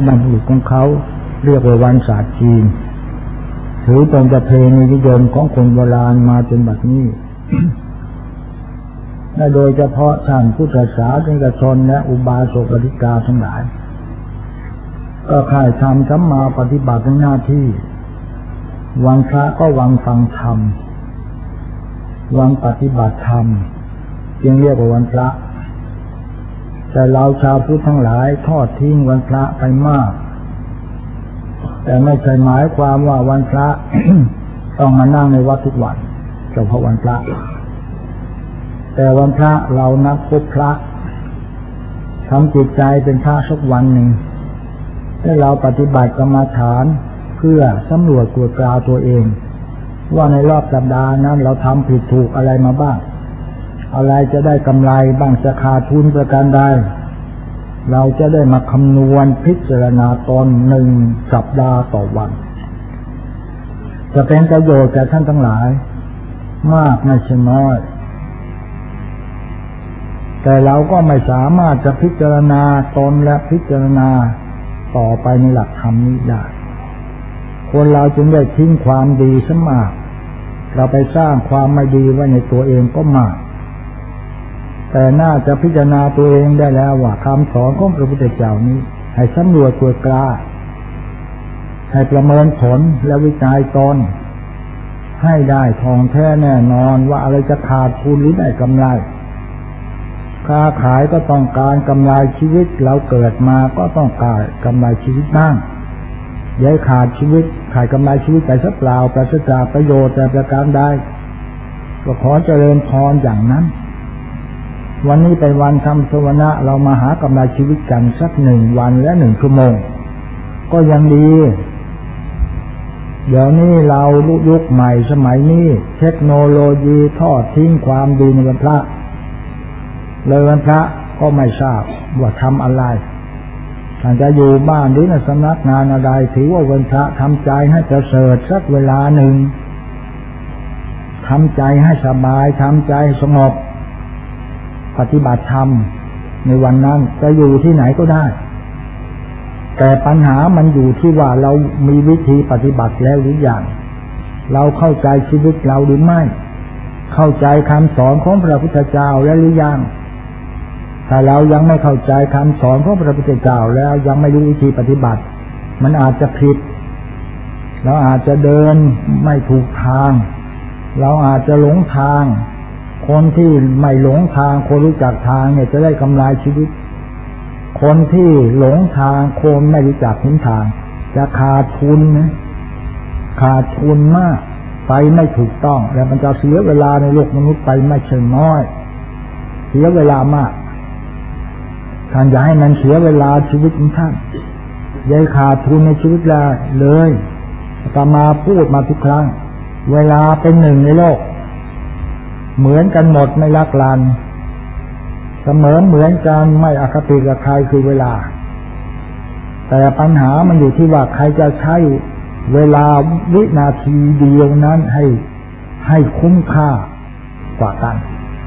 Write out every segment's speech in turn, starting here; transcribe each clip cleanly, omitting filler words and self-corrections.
บรรพบุรุษของเขาเรียกว่าวันศาสตร์จีนถือเป็นประเพณีนิยมของคนโบราณมาจนบัดนี้ และโดยเฉพาะท่านพุทธศาสนิกชนและอุบาสกอุบาสิกาทั้งหลายก็ค่ายทำสัมมาปฏิบัติหน้าที่วันพระก็วันฟังธรรมวันปฏิบัติธรรมจึงเรียกว่าวันพระแต่เราชาวพุทธทั้งหลายทอดทิ้งวันพระไปมากแต่ไม่ใช่หมายความว่าวันพระ ต้องมานั่งในวัดทุกวันเฉพาะวันพระแต่วันพระเรานักพบพระทำจิตใจเป็นพระสักวันหนึ่งให้เราปฏิบัติกรรมฐานเพื่อสำรวจตรวจตราตัวเองว่าในรอบสัปดาห์นั้นเราทำผิดถูกอะไรมาบ้างอะไรจะได้กำไรบ้างจะขาดทุนประการใดเราจะได้มาคำนวณพิจารณาตน1 สัปดาห์ต่อวันจะเป็นประโยชน์แก่ท่านทั้งหลายมากไม่ใช่น้อยแต่เราก็ไม่สามารถจะพิจารณาตนและพิจารณาต่อไปในหลักธรรมนี้ได้คนเราจึงได้ทิ้งความดีซะมากเราไปสร้างความไม่ดีไว้ในตัวเองก็มากแต่น่าจะพิจารณาตัวเองได้แล้วว่าคำสอนของพระพุทธเจ้านี้ให้สำรวจตรวจตราให้ประเมินผลและวิจัยตนให้ได้ทองแท้แน่นอนว่าอะไรจะขาดทุนหรือได้กำไรค้าขายก็ต้องการกำไรชีวิตเราเกิดมาก็ต้องการกำไรชีวิตบ้างอย่าขาดชีวิตขาดกำไรชีวิตไปซะเปล่าปราศจากประโยชน์แต่ประการใดก็ขอเจริญพรอย่างนั้นวันนี้เป็นวันทำสวนะเรามาหากำไรชีวิตกันสัก1 วันและ1 ชั่วโมงก็ยังดีเดี๋ยวนี้เรายุคใหม่สมัยนี้เทคโนโลยีทอดทิ้งความดีในวันพระเลยวันพระก็ไม่ทราบว่าทำอะไรท่านจะอยู่บ้านหรือในสำนักงานอะไรถือว่าวันพระทำใจให้ประเสริฐสักเวลาหนึ่งทำใจให้สบายทำใจสงบปฏิบัติธรรมในวันนั้นจะอยู่ที่ไหนก็ได้แต่ปัญหามันอยู่ที่ว่าเรามีวิธีปฏิบัติแล้วหรือยังเราเข้าใจชีวิตเราหรือไม่เข้าใจคำสอนของพระพุทธเจ้าแล้วหรือยังถ้าเรายังไม่เข้าใจคำสอนของพระพุทธเจ้าแล้วยังไม่รู้วิธีปฏิบัติมันอาจจะผิดเราอาจจะเดินไม่ถูกทางเราอาจจะหลงทางคนที่ไม่หลงทางคนรู้จักทางเนี่ยจะได้กำไรชีวิตคนที่หลงทางคนไม่รู้จักหนทางจะขาดทุนนะขาดทุนมากไปไม่ถูกต้องแล้วมันจะเสียเวลาในโลกมนุษย์ไปไม่ใช่น้อยเสียเวลามากท่านอย่าให้มันเสียเวลาชีวิตของท่านอย่าขาดทุนในชีวิตเลยอาตมาพูดมาทุกครั้งเวลาเป็นหนึ่งในโลกเหมือนกันหมดไม่ลักลันเสมอเหมือนกันไม่อคติกับใครคือเวลาแต่ปัญหามันอยู่ที่ว่าใครจะใช้เวลาวินาทีเดียวนั้นให้คุ้มค่ากว่ากัน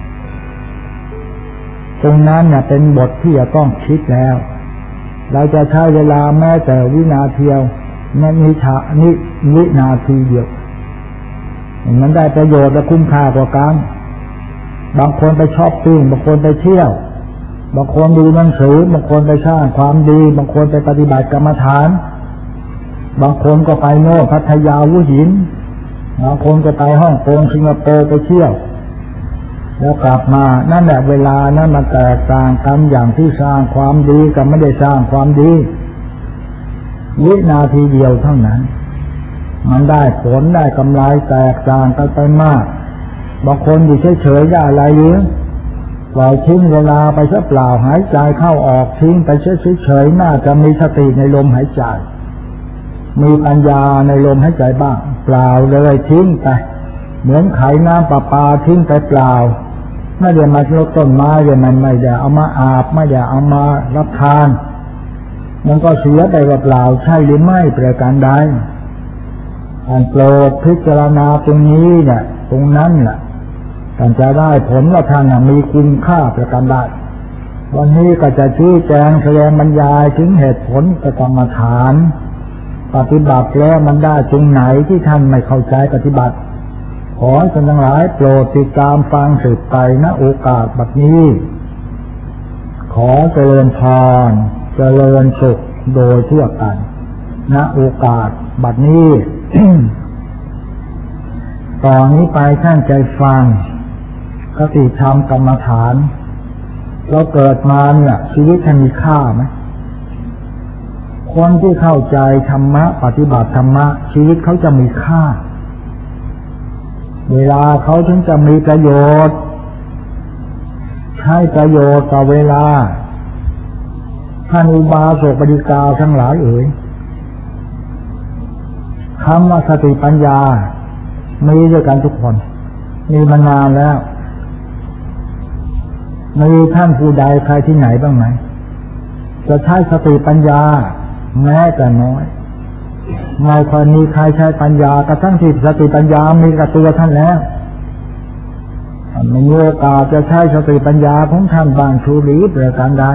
ตรงนั้นเนี่ยเป็นบทที่จะต้องคิดแล้วเราจะใช้เวลาแม้แต่วินาทีเดียววินาทีเดียวมันได้ประโยชน์และคุ้มค่ากว่ากันบางคนไปช้อปปิ้งบางคนไปเที่ยวบางคนดูหนังสือบางคนไปสร้างความดีบางคนไปปฏิบัติกรรมฐานบางคนก็ไปโน่นพัทยาหัวหินบางคนก็ไปฮ่องกงสิงคโปร์ไปเที่ยวแล้วกลับมานั่นแหละเวลานั้นมันแตกต่างกันอย่างที่สร้างความดีกับไม่ได้สร้างความดีวินาทีเดียวเท่านั้นมันได้ผลได้กำไรแตกต่างกันไปมากบางคนอยู่เฉยๆได้อะไรหรือปล่อยทิ้งเวลาไปซะเปล่าหายใจเข้าออกทิ้งไปเฉยๆน่าจะมีสติในลมหายใจมีปัญญาในลมหายใจบ้างเปล่าเลยทิ้งไปเหมือนไขน้ำประปาทิ้งไปเปล่าไม่ได้มาลดต้นไม้เลยมันไม่ได้เอามาอาบไม่ได้เอามารับทานมันก็เสียไปเปล่าใช่หรือไม่ประการใดท่านโปรดพิจารณาตรงนี้เนี่ยตรงนั้นแหละท่านจะได้ผลว่าท่านมีคุณค่าประการใดวันนี้ก็จะชี้แจงแสดงบรรยายถึงเหตุผลกรรมฐานปฏิบัติแล้วมันได้ตรงไหนที่ท่านไม่เข้าใจปฏิบัติขอให้ท่านทั้งหลายโปรดติดตามฟังสืบไปณโอกาสบัดนี้ขอเจริญพรเจริญสุขโดยทั่วกันณโอกาสบัดนี้ ต่อนนี้ไปท่านใจฟังคติธรรมกรรมฐานเราเกิดมาเนี่ยชีวิตท่านมีค่าไหมคนที่เข้าใจธรรมะปฏิบัติธรรมะชีวิตเขาจะมีค่าเวลาเขาถึงจะมีประโยชน์ให้ประโยชน์ต่อเวลาท่านอุบาสกบดิกาทั้งหลายเอ๋ยคำว่าสติปัญญามีด้วยกันทุกคนมีมานานแล้วมีท่านผู้ใดใครที่ไหนบ้างไหมจะใช้สติปัญญาแม้แต่น้อยไม่ค่อยมีใครใช้ปัญญากระทั่งที่สติปัญญามีกับตัวท่านแล้วไม่มีโอกาสจะใช้สติปัญญาของท่านบางชูหรือประการใด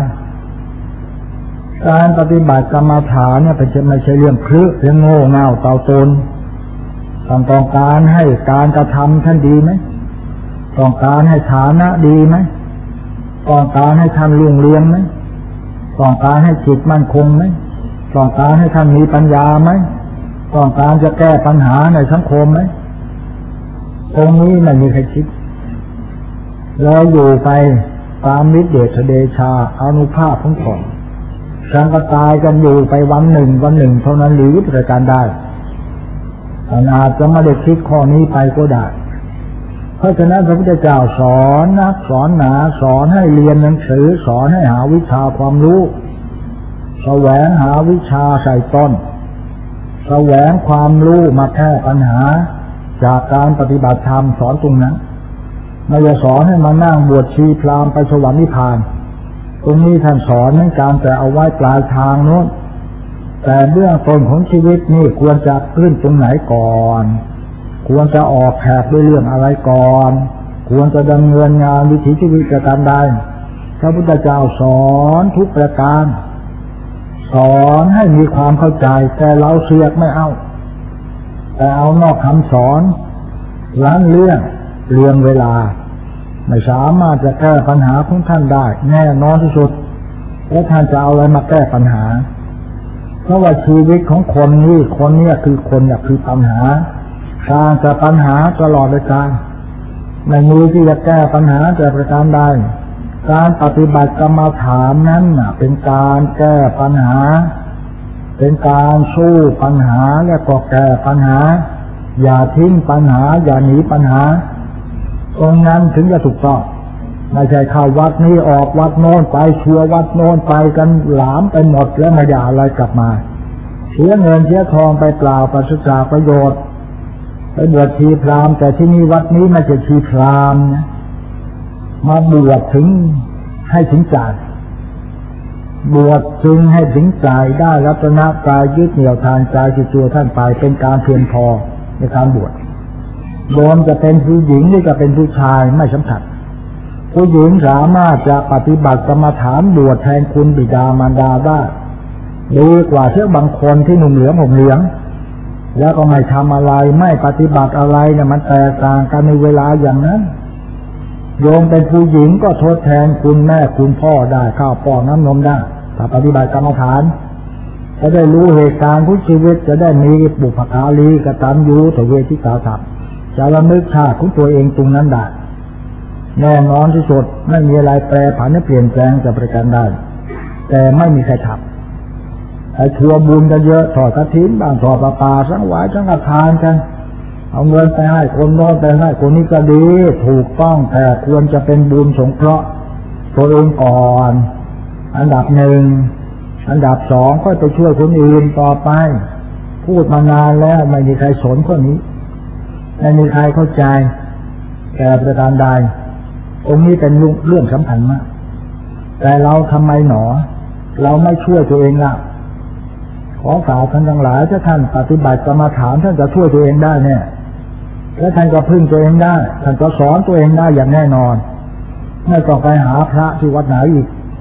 การปฏิบัติกรรมฐานเนี่ยไม่ใช่เรื่องคลึเรื่องโง่เง่าเต่าตนต้องการให้การกระทำท่านดีไหมต้องการให้ฐานะดีไหมต้องการให้ท่านรุ่งเรืองไหมต้องการให้จิตมั่นคงไหมต้องการให้ท่านมีปัญญาไหมต้องการจะแก้ปัญหาในสังคมไหมตรงนี้ไม่มีใครคิดแล้วอยู่ไปตามฤทธิเดชาอานุภาพของก่อนฉันก็ตายกันอยู่ไปวันหนึ่งเท่านั้นหรือประการได้อาจจะไม่ได้คิดข้อนี้ไปก็ได้เพราะฉะนั้นพระพุทธเจ้าสอนนักสอนหนาสอนให้เรียนหนังสือสอนให้หาวิชาความรู้แสวงหาวิชาใส่ต้นแสวงความรู้มาแก้ปัญหาจากการปฏิบัติธรรมสอนตรงนั้นไม่ได้สอนให้มานั่งบวชชีพราหมณ์ไปสวรรค์นิพพานตรงนี้ท่านสอนในการแต่เอาไว้ปลายทางโน้นแต่เบื้องต้นของชีวิตนี่ควรจะขึ้นตรงไหนก่อนควรจะออกแผกด้วยเรื่องอะไรก่อนควรจะดำเนินงานวิถีชีวิตประการใดพระพุทธเจ้าสอนทุกประการสอนให้มีความเข้าใจแต่เราเสือกไม่เอาแต่เอานอกคำสอนล้างเรื่องเวลาไม่สามารถจะแก้ปัญหาของท่านได้แน่นอนที่สุดแล้วท่านจะเอาอะไรมาแก้ปัญหาเพราะว่าชีวิตของคนนี้คือคนคือปัญหาสร้างแต่ปัญหาตลอดเลยการไม่มีที่จะแก้ปัญหาแต่ประการใดการปฏิบัติกรรมฐานนั้นเป็นการแก้ปัญหาเป็นการสู้ปัญหาและก็แก้ปัญหาอย่าทิ้งปัญหาอย่าหนีปัญหาตรงนั้นถึงจะถูกต้องไม่ใช่เข้าวัดนี้ออกวัดโน้นไปชัววัดโน้นไปกันหลามไปหมดแล้วไม่ได้อะไรกลับมาเสียเงินเสียทองไปเปล่าปราศจากประโยชน์ไปบวชชีพราหมณ์แต่ที่นี่วัดนี้ไม่ใช่ชีพราหมณ์นะมาบวชถึงให้ถึงใจบวชจึงให้ถึงใจได้รัตนกายยึดเหนี่ยวทางใจที่ตัวท่านไปเป็นการเพียงพอในการบวชโยมจะเป็นผู้หญิงหรือจะเป็นผู้ชายไม่สำคัญผู้หญิงสามารถจะปฏิบัติกรรมฐานบวชแทนคุณบิดามารดาได้ดีกว่าเชื่อบางคนที่หนุ่มเหลืองห่มเหลืองแล้วก็ไม่ทำอะไรไม่ปฏิบัติอะไรเนี่ยมันแตกต่างกันในเวลาอย่างนั้นโยมเป็นผู้หญิงก็ทดแทนคุณแม่คุณพ่อได้ข้าวป้อนน้ำนมได้ถ้าปฏิบัติกรรมฐานจะได้รู้เหตุการณ์ของชีวิตจะได้มีบุพการีกตัญญูตเวทิตาธรรมจะระลึกชาติของตัวเองตรงนั้นได้แน่นอนที่สุดไม่มีอะไรแปรผันเปลี่ยนแปลงจะประกันได้แต่ไม่มีใครทำไอ้ทัวบุญกันเยอะถอดกฐินบ้างถอดประปาสังวายสังฆทานกันเอาเงินไปให้คนโน้นไปให้คนนี้ก็ดีถูกต้องแต่ควรจะเป็นบุญสงเคราะห์ตัวเองก่อนอันดับหนึ่งอันดับสองก็ไปช่วยคนอื่นต่อไปพูดมานานแล้วไม่มีใครสนข้อนี้ไม่มีใครเข้าใจแต่ประการใดตรงนี้เป็นเรื่องสำคัญมากแต่เราทำไมหนอเราไม่ช่วยตัวเองล่ะขอฝากท่านทั้งหลายถ้าท่านปฏิบัติกรรมฐานท่านจะช่วยตัวเองได้เนี่ยและท่านก็พึ่งตัวเองได้ท่านก็สอนตัวเองได้อย่างแน่นอนไม่ต้องไปหาพระที่วัดไหนอีก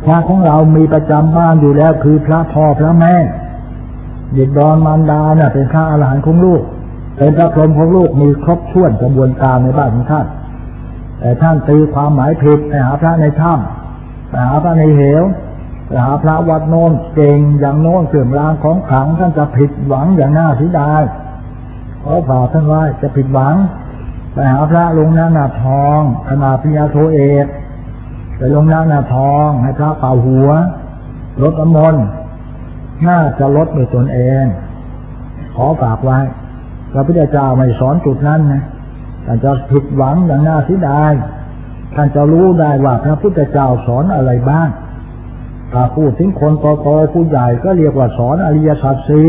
พระของเรามีประจำบ้านอยู่แล้วคือพระพ่อพระแม่บิดามารดาเนี่ยเป็นพระอรหันต์ของลูกเป็นพระพรหมของลูกมีครบถ้วนกระบวนการในบ้านของท่านแต่ท่านตีความหมายผิดไปหาพระในถ้ำไปหาพระในเหวไปหาพระวัดโน้นเก่งอย่างโน้นเสื่อมรางของขลังท่านจะผิดหวังอย่างน่าเสียดายขอฝากท่านไว้จะผิดหวังไปหาพระลงหน้าทองขนาดปริญญาโทเอกไปลงหน้าทองให้พระเป่าหัวลดน้ำมนต์น่าจะลดด้วยตนเองขอฝากไว้พระพุทธเจ้าไม่สอนจุดนั้นนะท่านจะผิดหวังอย่างน่าเสียดายท่านจะรู้ได้ว่าพระพุทธเจ้าสอนอะไรบ้างถ้าพูดถึงคนโตๆผู้ใหญ่ก็เรียกว่าสอนอริยสัจสี่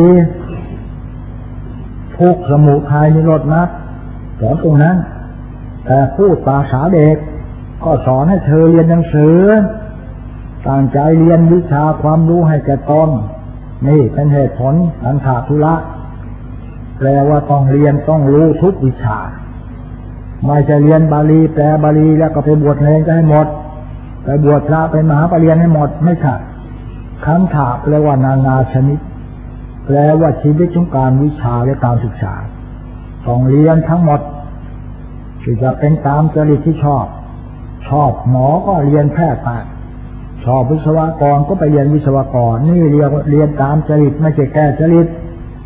ทุกข์สมุทัยนิโรธมรรคสอนตรงนั้นแต่พูดภาษาเด็กก็สอนให้เธอเรียนหนังสือตั้งใจเรียนวิชาความรู้ให้แก่ตนนี่เป็นเหตุผลอันถาธุระแปลว่าต้องเรียนต้องรู้ทุกวิชาไม่จะเรียนบาลีแปลบาลีแล้วก็ไปบวชเนรก็ให้หมดไปบวชพระไปมหาปริญญาให้หมดไม่ใช่คันถาแปลว่านานาชนิดแปลว่าชีวิตของการวิชาและการศึกษาต้องเรียนทั้งหมดที่จะเป็นตามจริตที่ชอบหมอก็เรียนแพทย์ไปชอบวิศวกรก็ไปเรียนวิศวกรนี่เรียนตามจริตไม่ใช่แก้จริต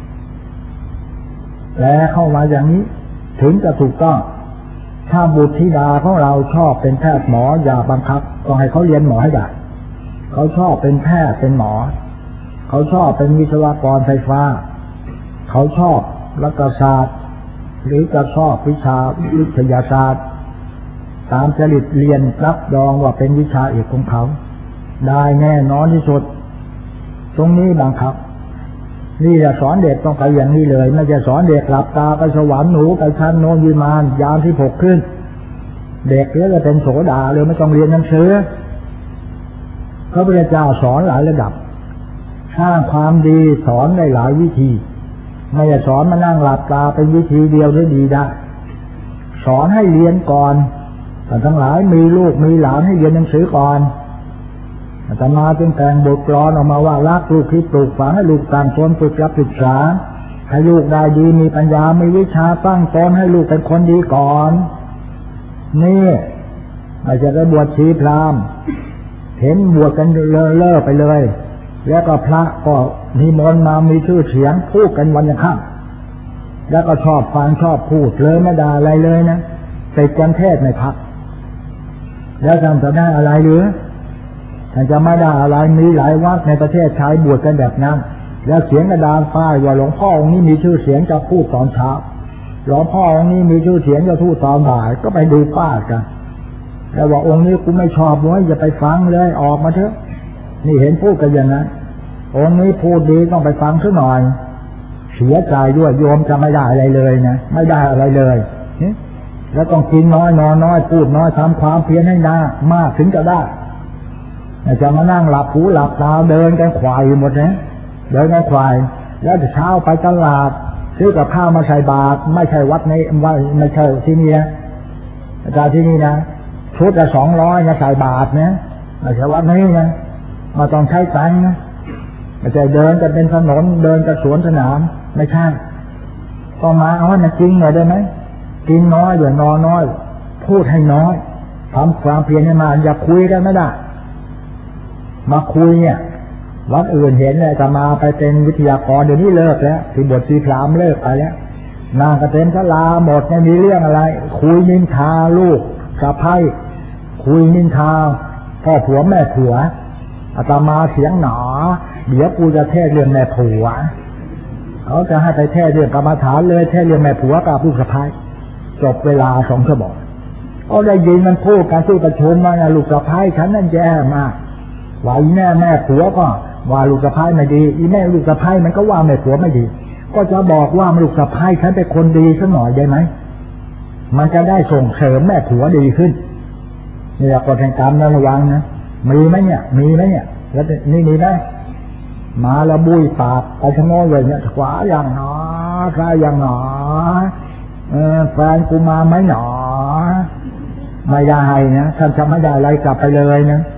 แล้วเข้ามาอย่างนี้ถึงจะถูกต้องถ้าบุตรธิดาของเราชอบเป็นแพทย์หมออย่าบังคับต้องให้เขาเรียนหมอให้ได้เขาชอบเป็นแพทย์เป็นหมอเขาชอบเป็นวิศวกรไฟฟ้าเขาชอบรัฐศาสตร์หรือจะชอบวิชาวิทยาศาสตร์ตามจริตเรียนรับรองว่าเป็นวิชาเอกของเขาได้แน่นอนที่สุดตรงนี้บังคับนี่จะสอนเด็กต้องไปอย่างนี้เลยไม่จะสอนเด็กหลับตาไปสวรรค์หนูไปชั้นโนนวิมานยามที่6ขึ้นเด็กก็จะเป็นโสดาเลยไม่ต้องเรียนหนังสือพระพุทธเจ้าสอนหลายระดับสร้างความดีสอนได้หลายวิธีไม่จะสอนมานั่งหลับตาเป็นวิธีเดียวได้ดีได้สอนให้เรียนก่อนแต่ทั้งหลายมีลูกมีหลานให้เรียนหนังสือก่อนอาตมาจึงแต่งบทกลอนออกมาว่ารักลูกที่ปลูกฝังให้ลูกต่างตนฝึกรับศึกษาให้ลูกได้ดีมีปัญญามีวิชาตั้งตนให้ลูกเป็นคนดีก่อนนี่อาจจะได้บวชชีพราหมณ์เห็นบวชกันเลิกไปเลยแล้วก็พระก็นิมนต์มามีชื่อเสียงพูดกันวันยังค่ำแล้วก็ชอบฟังชอบพูดเลยไม่ได้อะไรเลยนะติดกันเทศไม่พักแล้วท่านจะได้อะไรหรือท่านจะไม่ได้อะไรมีหลายวัดในประเทศไทยบวชกันแบบนั้นแล้วเสียงกระดานป้ายว่าหลวงพ่อองค์นี้มีชื่อเสียงจะพูดตอนเช้าหลวงพ่อองค์นี้มีชื่อเสียงจะพูดตอนบ่ายก็ไปดูป้ายกันแต่ว่าองค์นี้กูไม่ชอบเลยอย่าไปฟังเลยออกมาเถอะนี่เห็นพูดกันอย่างนั้นองค์นี้พูดดีต้องไปฟังซะหน่อยเสียใจด้วยโยมจะไม่ได้อะไรเลยนะไม่ได้อะไรเลยแล้วต้องกินน้อยนอนน้อยพูดน้อยทำความเพียรให้มากถึงจะได้จะมานั่งหลับหูหลับตาเดินกันควายหมดนะเดินกันควายแล้วเช้าไปตลาดซื้อกับข้าวมาใส่บาตรไม่ใช่วัดนี้ไม่ใช่ที่นี่นะอาจารย์ที่นี่นะชุดละ200นะใส่บาตรนะไม่ใช่วัดนี้นะมาต้องใช้ตังค์นะไม่ใช่เดินกันเป็นถนนเดินกันสวนสนามไม่ใช่ต้องมาเอาให้มันจริงหน่อยได้ไหมกินน้อยอย่านอนน้อยพูดให้น้อยทำความเพียรให้มาอย่าคุยกันไม่ได้มาคุยเนี่ยวัดอื่นเห็นเลยจะมาไปเป็นวิทยากรเดี๋ยวนี้เลิกแล้วที่บทชีพรามเลิกไปแล้วนางกระเต็มศาลาหมดไม่มีเรื่องอะไรคุยนินทาลูกสะใภ้คุยนินทาพ่อผัวแม่ผัวอาตมาเสียงหนาเดี๋ยวกูจะเทศเรื่องแม่ผัวเขาจะให้ไปเทศเรื่องกรรมฐานเลยเทศเรื่องแม่ผัวกับลูกสะใภ้จบเวลา2 ชั่วโมงก็ได้ยินมันพูดกันที่ประชุมมาลูกสะใภ้ฉันนั่นแย่มากว่าอีแม่ผัวก็ว่าลูกสะใภ้ไม่ดีอีแม่ลูกสะใภ้มันก็ว่าแม่ผัวไม่ดีก็จะบอกว่าลูกสะใภ้ฉันเป็นคนดีสักหน่อยได้ไหมมันจะได้ส่งเสริมแม่ผัวดีขึ้นนี่กฎแห่งกรรมนะระวังนะมีไหมเนี่ยแล้วนี่มีไหมมาละบุยปากไปทั้งโน้นเลยเนี่ยขวาอย่างหนอซ้ายอย่างหนอแฟนกูมาไหมหนอไม่ได้นะท่านจะไม่ได้อะไรกลับไปเลยนะ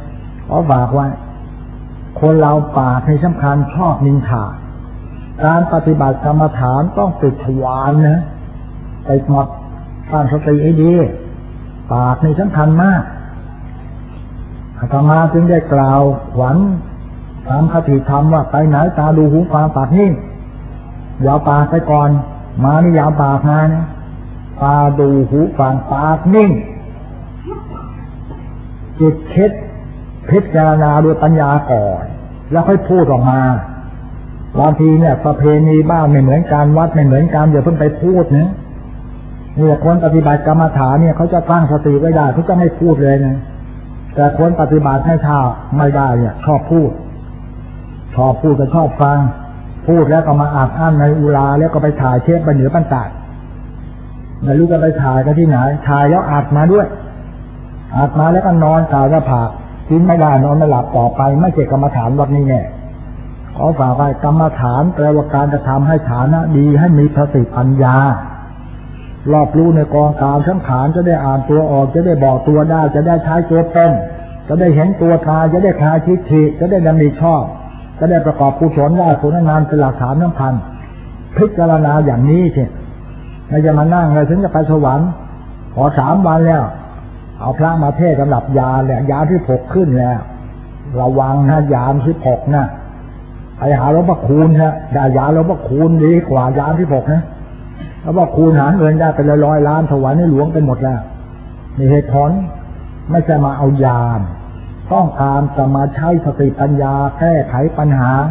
ขอฝากไว้คนเราปากในสำคัญชอบนินทาการปฏิบัติกรรมฐานต้องปิดทวารนะไปหมดตั้งสติให้ดีปากในสำคัญมากอาตมาจึงได้กล่าวขวัญตามคติธรรมว่าไปไหนตาดูหูฟังปากนิ่งอย่าปากไปก่อนมานี่อย่าปากมานะตาดูหูฟังปากนิ่งจิตคิดพิจารณาด้วยปัญญาก่อนแล้วค่อยพูดออกมาบางทีเนี่ยประเพณีบ้านไม่เหมือนกันวัดไม่เหมือนกันอย่าเพิ่งไปพูดนะเนี่ยคนปฏิบัติกรรมฐานเนี่ยเขาจะตั้งสติไว้ได้เขาจะไม่พูดเลยนะแต่คนปฏิบัติไม่ได้เนี่ยชอบพูดก็ชอบฟังพูดแล้วก็มาอัดอั้นในอุราแล้วก็ไปถ่ายเทปไปเหนือปันตัดไม่รู้จะไปถ่ายกันที่ไหนถ่ายแล้วอัดมาด้วยอัดมาแล้วก็นอนกายก็ผากกินไม่ได้นอนไม่หลับต่อไปไม่ใช่กรรมฐานวัดนี้แน่ขอฝากไว้กรรมฐานแปลว่าการจะทำให้ฐานะดีให้มีสติปัญญารอบรู้ในกองการสังขารจะได้อ่านตัวออกจะได้บอกตัวได้จะได้ใช้ตัวเป็นจะได้เห็นตัวตายจะได้คลายทิฏฐิจะได้ดำริชอบจะได้ประกอบกุศลได้ผลนานเป็นหลักฐานสำคัญพิจารณาอย่างนี้สิไม่จะมานั่งเลยถึงจะไปสวรรค์พอ3 วันแล้วเอาพระมาเทศสำหรับยาเนี่ยยาที่6ขึ้นแล้วระวังนะยาที่6นะไปหาหลวงพ่อคูณฮะได้ยาหลวงพ่อคูณดีกว่ายาที่6นะหลวงพ่อคูณหาเงินได้เป็น100 ล้านถวายในหลวงไปหมดแล้วมีเหตุผลไม่ใช่มาเอายาต้องการจะมาใช้สติปัญญาแก้ไขปัญหา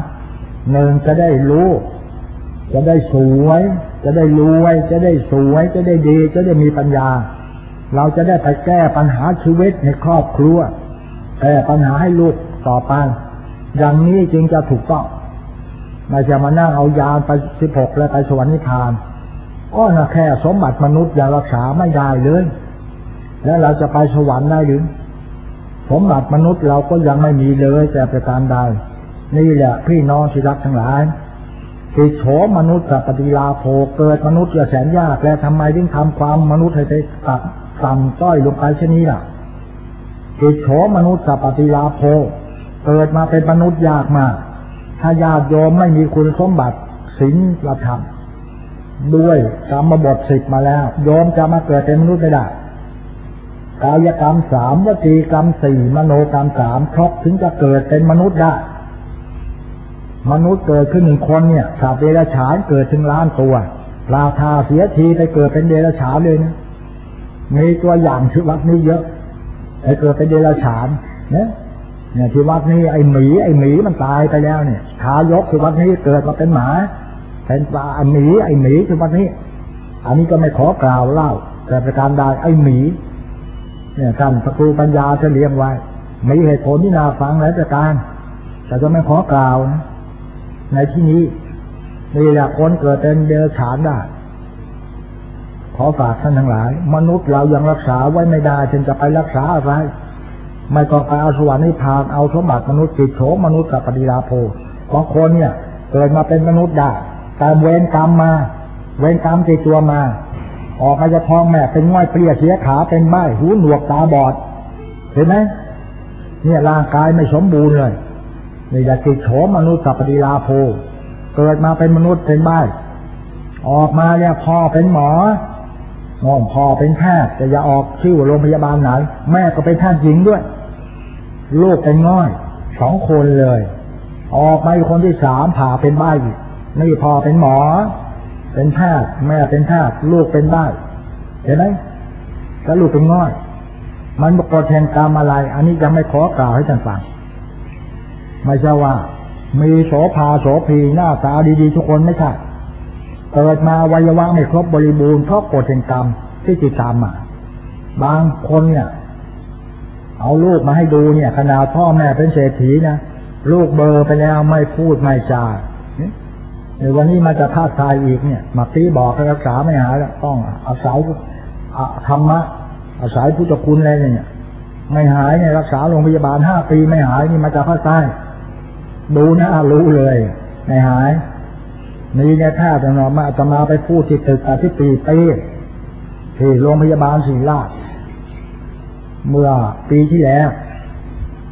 1จะได้รู้จะได้สวยจะได้รวยจะได้สวยจะได้ดีจะได้มีปัญญาเราจะได้ไปแก้ปัญหาชีวิตในครอบครัวแก้ปัญหาให้ลูกต่อไปอย่างนี้จึงจะถูกต้องไม่จะมานั่งเอายาไป16แล้วไปสวรรค์นิพพานก็น่ะแค่สมบัติมนุษย์ยังรักษาไม่ได้เลยแล้วเราจะไปสวรรค์ได้หรือสมบัติมนุษย์เราก็ยังไม่มีเลยแต่ประการใดนี่แหละพี่น้องที่รักทั้งหลายติโฉมนุษย์กับปฏิลาโภเกิดมนุษย์จะแสนยากและทำไมถึงทำความมนุษย์ให้ไปต่ำต้อยลงไปเช่นนี้ล่ะติโฉมนุษย์กับปฏิลาโภเกิดมาเป็นมนุษย์ยากมากถ้าญาติโยมไม่มีคุณสมบัติศีลธรรมด้วยกรรมบท10มาแล้วโยมจะมาเกิดเป็นมนุษย์ไม่ได้กายกรรม3วจีกรรม4มโนกรรม3ครบถึงจะเกิดเป็นมนุษย์ได้มนุษย์เกิดขึ้น1 คนเนี่ยสัตว์เดรัจฉานเกิดถึงล้านตัวราคาเสียทีไปเกิดเป็นเดรัจฉานเลยนะมีตัวอย่างที่วัดนี้เยอะไปเกิดเป็นเดรัจฉานเนี่ยที่วัดนี้ไอ้หมีมันตายไปแล้วเนี่ยทายกที่วัดนี้เกิดมาเป็นหมาเป็นปลาไอ้หมีที่วัดนี้อันนี้ก็ไม่ขอกล่าวเล่าแต่ประการใดไอ้หมีเนี่ยท่านพระครูปัญญาจะเลี้ยงไว้มีเหตุผลที่น่าฟังหลายประการแต่จะไม่ขอกล่าวนะในที่นี้นี่แหละคนเกิดเป็นเดรัจฉานได้ขอฝากท่านทั้งหลายมนุษย์เรายังรักษาไว้ไม่ได้จึงจะไปรักษาอะไรไม่ต้องไปเอาสวรรค์นิพพานเอาสมบัติมนุษย์ติโฉมนุษย์กับปฏิลาโภบางคนเนี่ยเกิดมาเป็นมนุษย์ได้แต่เวรกรรมติดตัวมาออกมาจากท้องแม่เป็นง่อยเปรี้ยเสียขาเป็นใบ้หูหนวกตาบอดเห็นไหมเนี่ยร่างกายไม่สมบูรณ์เลยนี่จะติโฉมนุษย์กับปฏิลาโภเกิดมาเป็นมนุษย์เป็นใบ้ออกมาเนี่ยพ่อเป็นหมอพ่อเป็นแพทย์แต่อย่าออกชื่อโรงพยาบาลไหนแม่ก็เป็นแพทย์หญิงด้วยลูกเป็นง่อย2 คนเลยออกมาคนที่3ผ่าเป็นใบ้นี่พ่อเป็นหมอเป็นแพทย์แม่เป็นแพทย์ลูกเป็นใบ้เห็นไหมแล้วลูกเป็นง่อยมันประกอบแทนกรรมอะไรอันนี้ยังไม่ขอกล่าวให้ท่านฟังไม่ใช่ว่ามีโสภาโสภีหน้าตาดีๆทุกคนไม่ใช่เกิดมาวัยวะไม่ครบบริบูรณ์เพราะกฎแห่งกรรมที่ติดตามมาบางคนเนี่ยเอาลูกมาให้ดูเนี่ยขนาดพ่อแม่เป็นเศรษฐีนะลูกเบอร์ไปแล้วไม่พูดไม่จาในวันนี้มาจะพาดทายอีกเนี่ยมาตีบอกให้รักษาไม่หายแล้วต้องอาศัยธรรมะอาศัยพุทธคุณอะไรเนี่ยไม่หายเนี่ยรักษาโรงพยาบาล5 ปีไม่หายนี่มาจะพาดทายดูนะรู้เลยไม่หายนี่เนี่ยถ้าจะมาไปพูดที่ตึกที่ปีที่โรงพยาบาลศิริราชเมื่อปีที่แล้ว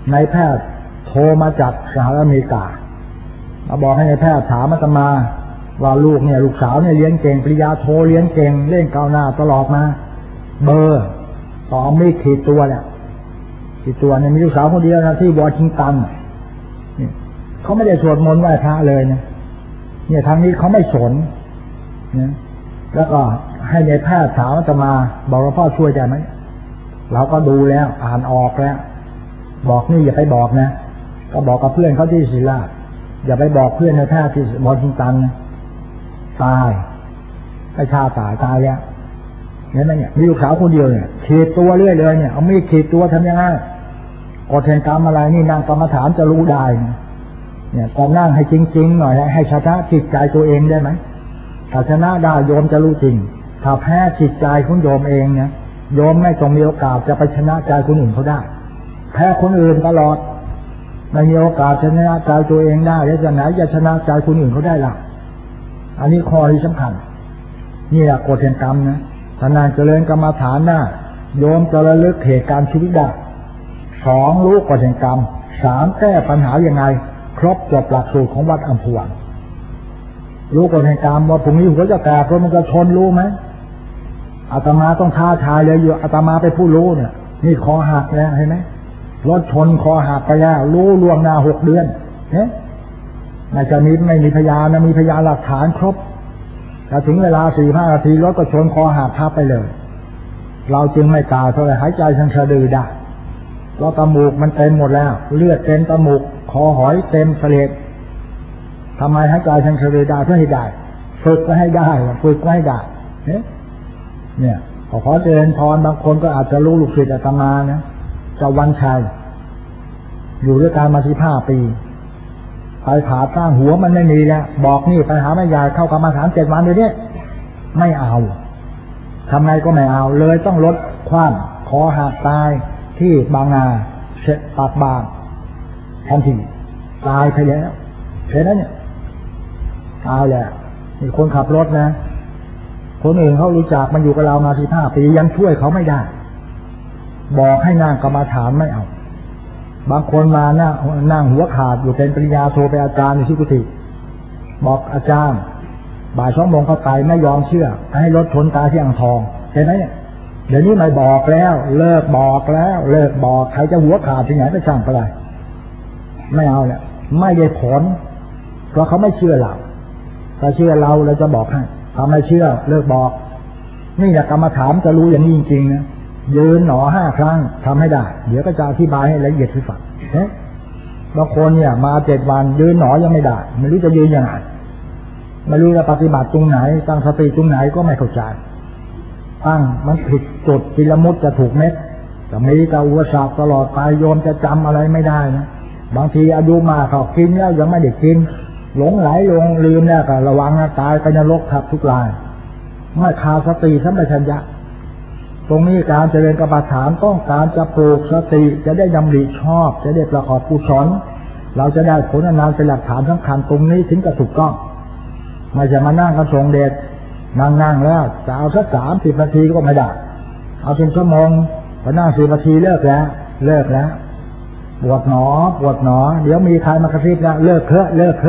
นายแพทย์โทรมาจากสหรัฐอเมริกามาบอกให้นายแพทย์ถามอาตมาว่าลูกเนี่ยลูกสาวเนี่ยเรียนเก่งปริญญาโทเรียนเก่งเล่นก้าวหน้าตลอดมาเบอร์สองไม่ขีดตัวเนี่ยขีดตัวเนี่ยมีลูกสาวคนเดียวนะที่วอชิงตันเขาไม่ได้สวดมนต์ไหว้พระเลยเนี่ยทางนี้เขาไม่สนเนี่ยแล้วก็ให้นายแพทย์ถามอาตมาบอกว่าพ่อช่วยได้ไหมเราก็ดูแล้วอ่านออกแล้วบอกนี่อย่าไปบอกนะก็บอกกับเพื่อนเขาที่ศิลาอย่าไปบอกเพื่อนในแพทย์ที่วอชิงตันนะตายให้ชาตายแล้วเห็นไหมเนี่ยมีลูกสาวคนเดียวเนี่ยขีดตัวเรื่อยเลยเนี่ยเอามีดขีดตัวทำยังไงกฎแห่งกรรมอะไรนี่นั่งกรรมฐานจะรู้ได้เนี่ยตอนนั่งให้จริงๆหน่อยให้ชนะจิตใจตัวเองได้ไหมถ้าชนะได้โยมจะรู้จริงถ้าแพ้จิตใจของโยมเองเนี่ยโยมไม่ต้องมีโอกาสจะไปชนะใจคนอื่นเขาได้แพ้คนอื่นตลอดไม่มีโอกาสชนะใจตัวเองได้แล้วจะไหนจะชนะใจคนอื่นเขาได้ล่ะอันนี้ข้อที่สำคัญนี่แหละกฎแห่งกรรมนะถ้านานเจริญกรรมฐานหน้าโยมจะระลึกเหตุการณ์ชีวิตได้สองรู้กฎแห่งกรรมสามแก้ปัญหายังไงครบจบหลักสูตรของวัดอัมพวันรู้กฎแห่งกรรมว่าพรุ่งนี้หัวจะแตกรถมันจะชนรู้ไหมอาตมาต้องท้าทายเลยอยู่อาตมาไปผู้รู้เนี่ยนี่คอหักแล้วเห็นไหมรถชนคอหักไปแล้วรู้ล่วงหน้า6 เดือนเนี่ยน่าจะไม่มีพยานนะมีพยานหลักฐานครบแต่ถึงเวลา4-5 นาทีรถก็ชนคอหักทับไปเลยเราจึงไม่ตายเพราะอะไรหายใจทางสะดือได้เพราะจมูกมันเต็มหมดแล้วเลือดเต็มจมูกคอหอยเต็มเสลดทำไมหายใจทางสะดือได้เพื่อให้ได้ฝึกก็ให้ได้ฝึกก็ให้ได้เนี่ยขอเจริญพรบางคนก็อาจจะรู้ลูกศิษย์อาตมานะเจ้าวันชัยอยู่ด้วยกันมา15 ปีไปผ่าตั้งหัวมันไม่มีแล้วบอกนี่ไปหาแม่ยายเข้ากรรมฐาน7 วันเดี๋ยวนี้ไม่เอาทำไงก็ไม่เอาเลยต้องลดความคอหักตายที่บางนาเสร็จปากบางทันทีตายไปแล้วเห็นไหมเนี่ยตายแล้วมีคนขับรถนะคนอื่นเขารู้จักมันอยู่กับเรามา15 ปียังช่วยเขาไม่ได้บอกให้นั่งกรรมฐานไม่เอาบางคนมานั่งหัวขาดอยู่เป็นปริญญาโทไปอาจารย์ในที่กุฏิบอกอาจารย์บ่าย2 โมงเขาตายไม่ยอมเชื่อให้รถชนตายที่อ่างทองเห็นไหมเนี่ยเดี๋ยวนี้ไม่บอกแล้วเลิกบอกแล้วเลิกบอกใครจะหัวขาดที่ไหนไปช่างไปเลยไม่เอาเนี่ยไม่ได้ผลเพราะเขาไม่เชื่อเราถ้าเชื่อเราจะบอกให้ถ้าไม่เชื่อเลิกบอกนี่แหละกรรมฐานจะรู้อย่างนี้จริงๆนะยืนหนอ5 ครั้งทำให้ได้เดี๋ยวก็จะอธิบายให้ละเอียดที่ฟังบางคนเนี่ยมา7 วันยืนหนอยังไม่ได้ไม่รู้จะยืนยังไงไม่รู้จะปฏิบัติตรงไหนตั้งสติตรงไหนก็ไม่เข้าใจตั้งมันผิดจุดกิลมุตจะถูกเม็ดจะมีกอุปสรรคตลอดไปโยมจะจำอะไรไม่ได้นะบางทีอายุมากเขากินแล้วยังไม่ได้กินหลงไหลลงลืมแล้วก็ระวังตายไปนรกทับทุกรายไม่ขาดสติสัมปชัญญะตรงนี้การเจริญกรรมฐานต้องการจะปลูกสติจะได้ดำริชอบจะได้ประกอบกุศลเราจะได้ผลนานเป็นหลักฐานสำคัญตรงนี้ถึงจะถูกต้องไม่จะมานั่งกันทรงเดชนั่งแล้วจะเอาสัก30 นาทีก็ไม่ได้เอาเป็นชั่วโมงพอนั่ง10 นาทีเลิกแล้วปวดหนอเดี๋ยวมีใครมากระซิบนะเลิกเถ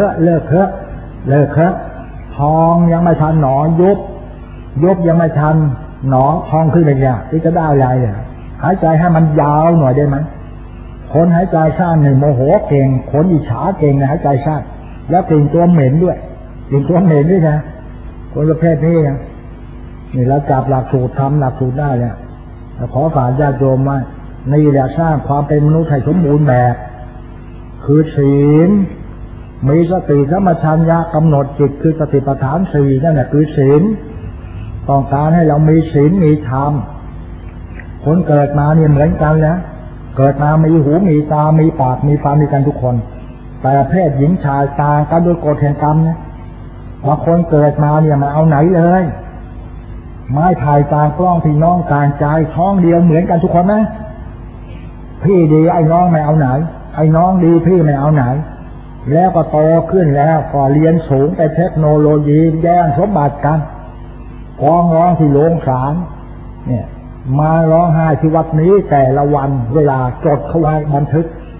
อะทองยังไม่ทันหนอยุบยังไม่ทันหนอทองขึ้นอย่างเงี้ยที่จะได้อะไรเนี่ยหายใจให้มันยาวหน่อยได้ไหมคนหายใจสั้นหนึ่งโมโหเก่งคนอิจฉาเก่งนะหายใจสั้นแล้วกลิ่นตัวเหม็นด้วยนะคนประเภทนี้นะนี่เราจับหลักสูตรทำหลักสูตรได้เนี่ยขอฝากญาติโยมว่านี่แหละสร้างความเป็นมนุษย์ให้สมบูรณ์แบบคือศีลมีสติสัมปชัญญะกำหนดจิตคือสติปัฏฐาน4นั่นแหละคือศีลต้องการให้เรามีศีลมีธรรมคนเกิดมาเนี่ยเหมือนกันแล้วเกิดมามีหูมีตามีปากมีฟันมีกันทุกคนแต่เพศหญิงชายต่างกันโดยกฎแห่งกรรมเนี่ยบางคนเกิดมาเนี่ยมาเอาไหนเลยไม้ไผ่ต่างกล้องพี่น้องต่างใจท้องเดียวเหมือนกันทุกคนนะพี่ดีไอ้น้องไม่เอาไหนไอ้น้องดีพี่ไม่เอาไหนแล้วก็โตขึ้นแล้วก็เรียนสูงไปเทคโนโลยีแย่งสมบัติกันฟ้องร้องที่โรงศาลเนี่ยมาร้องไห้ที่วัดนี้แต่ละวันเวลาจดเขาไว้บันทึก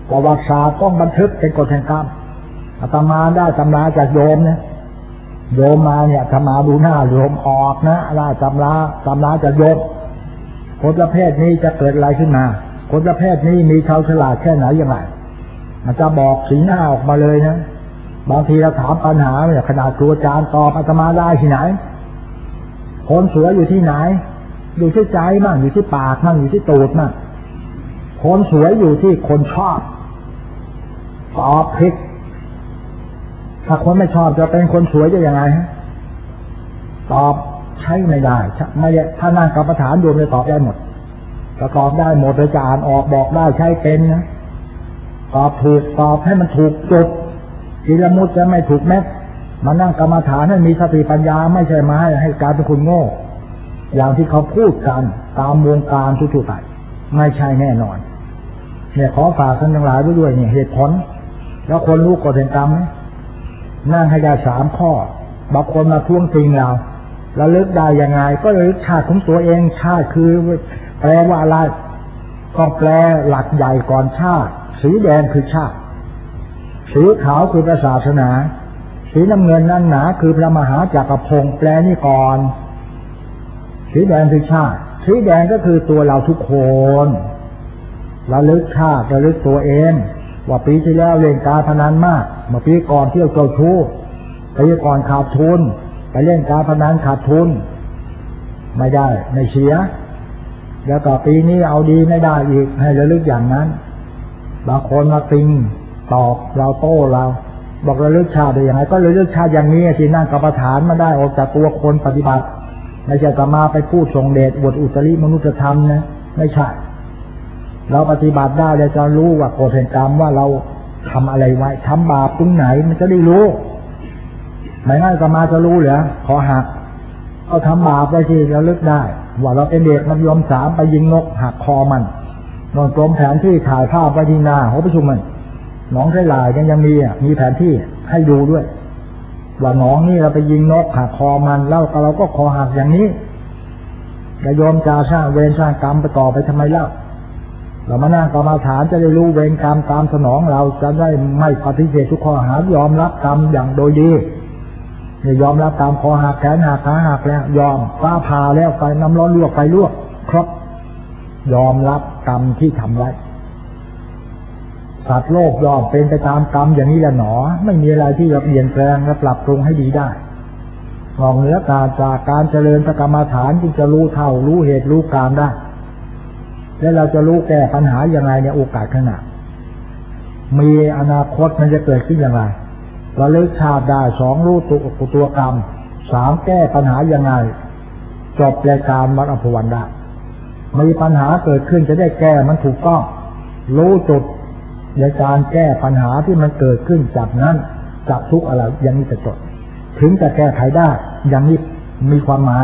ประวัติศาสตร์ต้องบันทึกเป็นกฎแห่งกรรมอาตมาได้ตำราจากโยมเนี่ยโยมมาเนี่ยอาตมาดูหน้าโยมออกนะได้ตำราจากโยมคนประเภทนี้จะเกิดอะไรขึ้นมาคนประเภทนี้มีชาวฉลาดแค่ไหนอย่างไรมันจะบอกสีหน้าออกมาเลยนะบางทีเราถามปัญหาเนี่ยขนาดครูอาจารย์ตอบอาตมาได้ที่ไหนคนสวยอยู่ที่ไหนอยู่ที่ใจมั่งอยู่ที่ปากมั่งอยู่ที่ตูดมั่งคนสวยอยู่ที่คนชอบตอบผิดถ้าคนไม่ชอบจะเป็นคนสวยจะยังไงฮะตอบใช้ไม่ได้ไม่ถ้านั่งกรรมฐานโยมจะตอบได้หมดจะตอบได้หมดจะอ่านออกบอกได้ใช้เป็นนะตอบถูกตอบให้มันถูกจุดทีละมุดจะไม่ถูกแม็กมานั่งกรรมฐานให้มีสติปัญญาไม่ใช่มาให้การเป็นคนโง่อย่างที่เขาพูดกันตามวงการทั่วไปไม่ใช่แน่นอนเนี่ยขอฝากท่านทั้งหลายไว้ด้วยเนี่ยเหตุผลแล้วคนรู้กฎแห่งกรรมไหมนั่งให้ได้3 ข้อบางคนมาทวงติงเราระลึกได้ยังไงก็ระลึกชาติของตัวเองชาติคือแปลว่าอะไรต้องแปลหลักใหญ่ก่อนชาติสีแดงคือชาติสีขาวคือศาสนาสีน้ำเงินนั่นหนาคือพระมหาจักรพงศ์แปลนี่ก่อนสีแดงคือชาติสีแดงก็คือตัวเราทุกคนระลึกชาติระลึกตัวเองว่าปีที่แล้วเล่นการพนันมากเมื่อปีก่อนเที่ยวเจ้าชู้ปีก่อนขาดทุนไปเล่นการพนันขาดทุนไม่ได้ไม่เสียแล้วก็ปีนี้เอาดีไม่ได้อีกให้ระลึกอย่างนั้นบางคนมาติงตอบเราโต้เราบอกระลึกชาติได้ยังไงก็ระลึกชาติอย่างนี้ที่นั่งกรรมฐานมาได้ออกจากตัวคนปฏิบัติไม่ใช่จะมาไปพูดทรงเดชบทอุตริมนุษยธรรมนะไม่ใช่เราปฏิบัติได้เราจะรู้ว่ากฎแห่งกรรมว่าเราทำอะไรไว้ทำบาปตรงไหนมันจะได้รู้ไม่งั้นจะมาจะรู้เหรอขอหักเอาทำบาปไว้ที่ระลึกได้ว่าเราเป็นเด็กมัธยม3ไปยิงนกหักคอมันนอนกรมแผนที่ถ่ายภาพไว้ที่หน้าหอประชุมมันหนองไร่ลายยังมีแผนที่ให้ดูด้วยว่าหนองนี่เราไปยิงนกหักคอมันแล้วเราก็คอหักอย่างนี้จะยอมจะสร้างเวรสร้างกรรมไปต่อไปทำไมเล่าเรามานั่งกรรมฐานจะได้รู้เวรกรรมตามสนองเราจะได้ไม่ปฏิเสธทุกข้อหายอมรับกรรมอย่างโดยดีเนี่ยยอมรับตามคอหักแขนหักขาหักแล้วยอมฟ้าผ่าแล้วไฟน้ำร้อนลวกไฟลวกครบยอมรับกรรมที่ทำไว้สัตว์โลกยอมเป็นไปตามกรรมอย่างนี้แหละหนอไม่มีอะไรที่จะเปลี่ยนแปลงและปรับปรุงให้ดีได้นอกเหนือจากการเจริญกรรมฐานจึงจะรู้เท่ารู้เหตุรู้การได้และเราจะรู้แก้ปัญหาอย่างไรในโอกาสข้างหน้ามีอนาคตมันจะเกิดขึ้นอย่างไรระลึกชาติได้2รู้ตัวกรรม3แก้ปัญหาอย่างไรจบรายการมรรคผลได้มีปัญหาเกิดขึ้นจะได้แก้มันถูกต้องรู้จุดในการแก้ปัญหาที่มันเกิดขึ้นจากนั้นจากทุกอะไรอย่างนี้จะจบถึงจะแก้ไขได้อย่างนี้มีความหมาย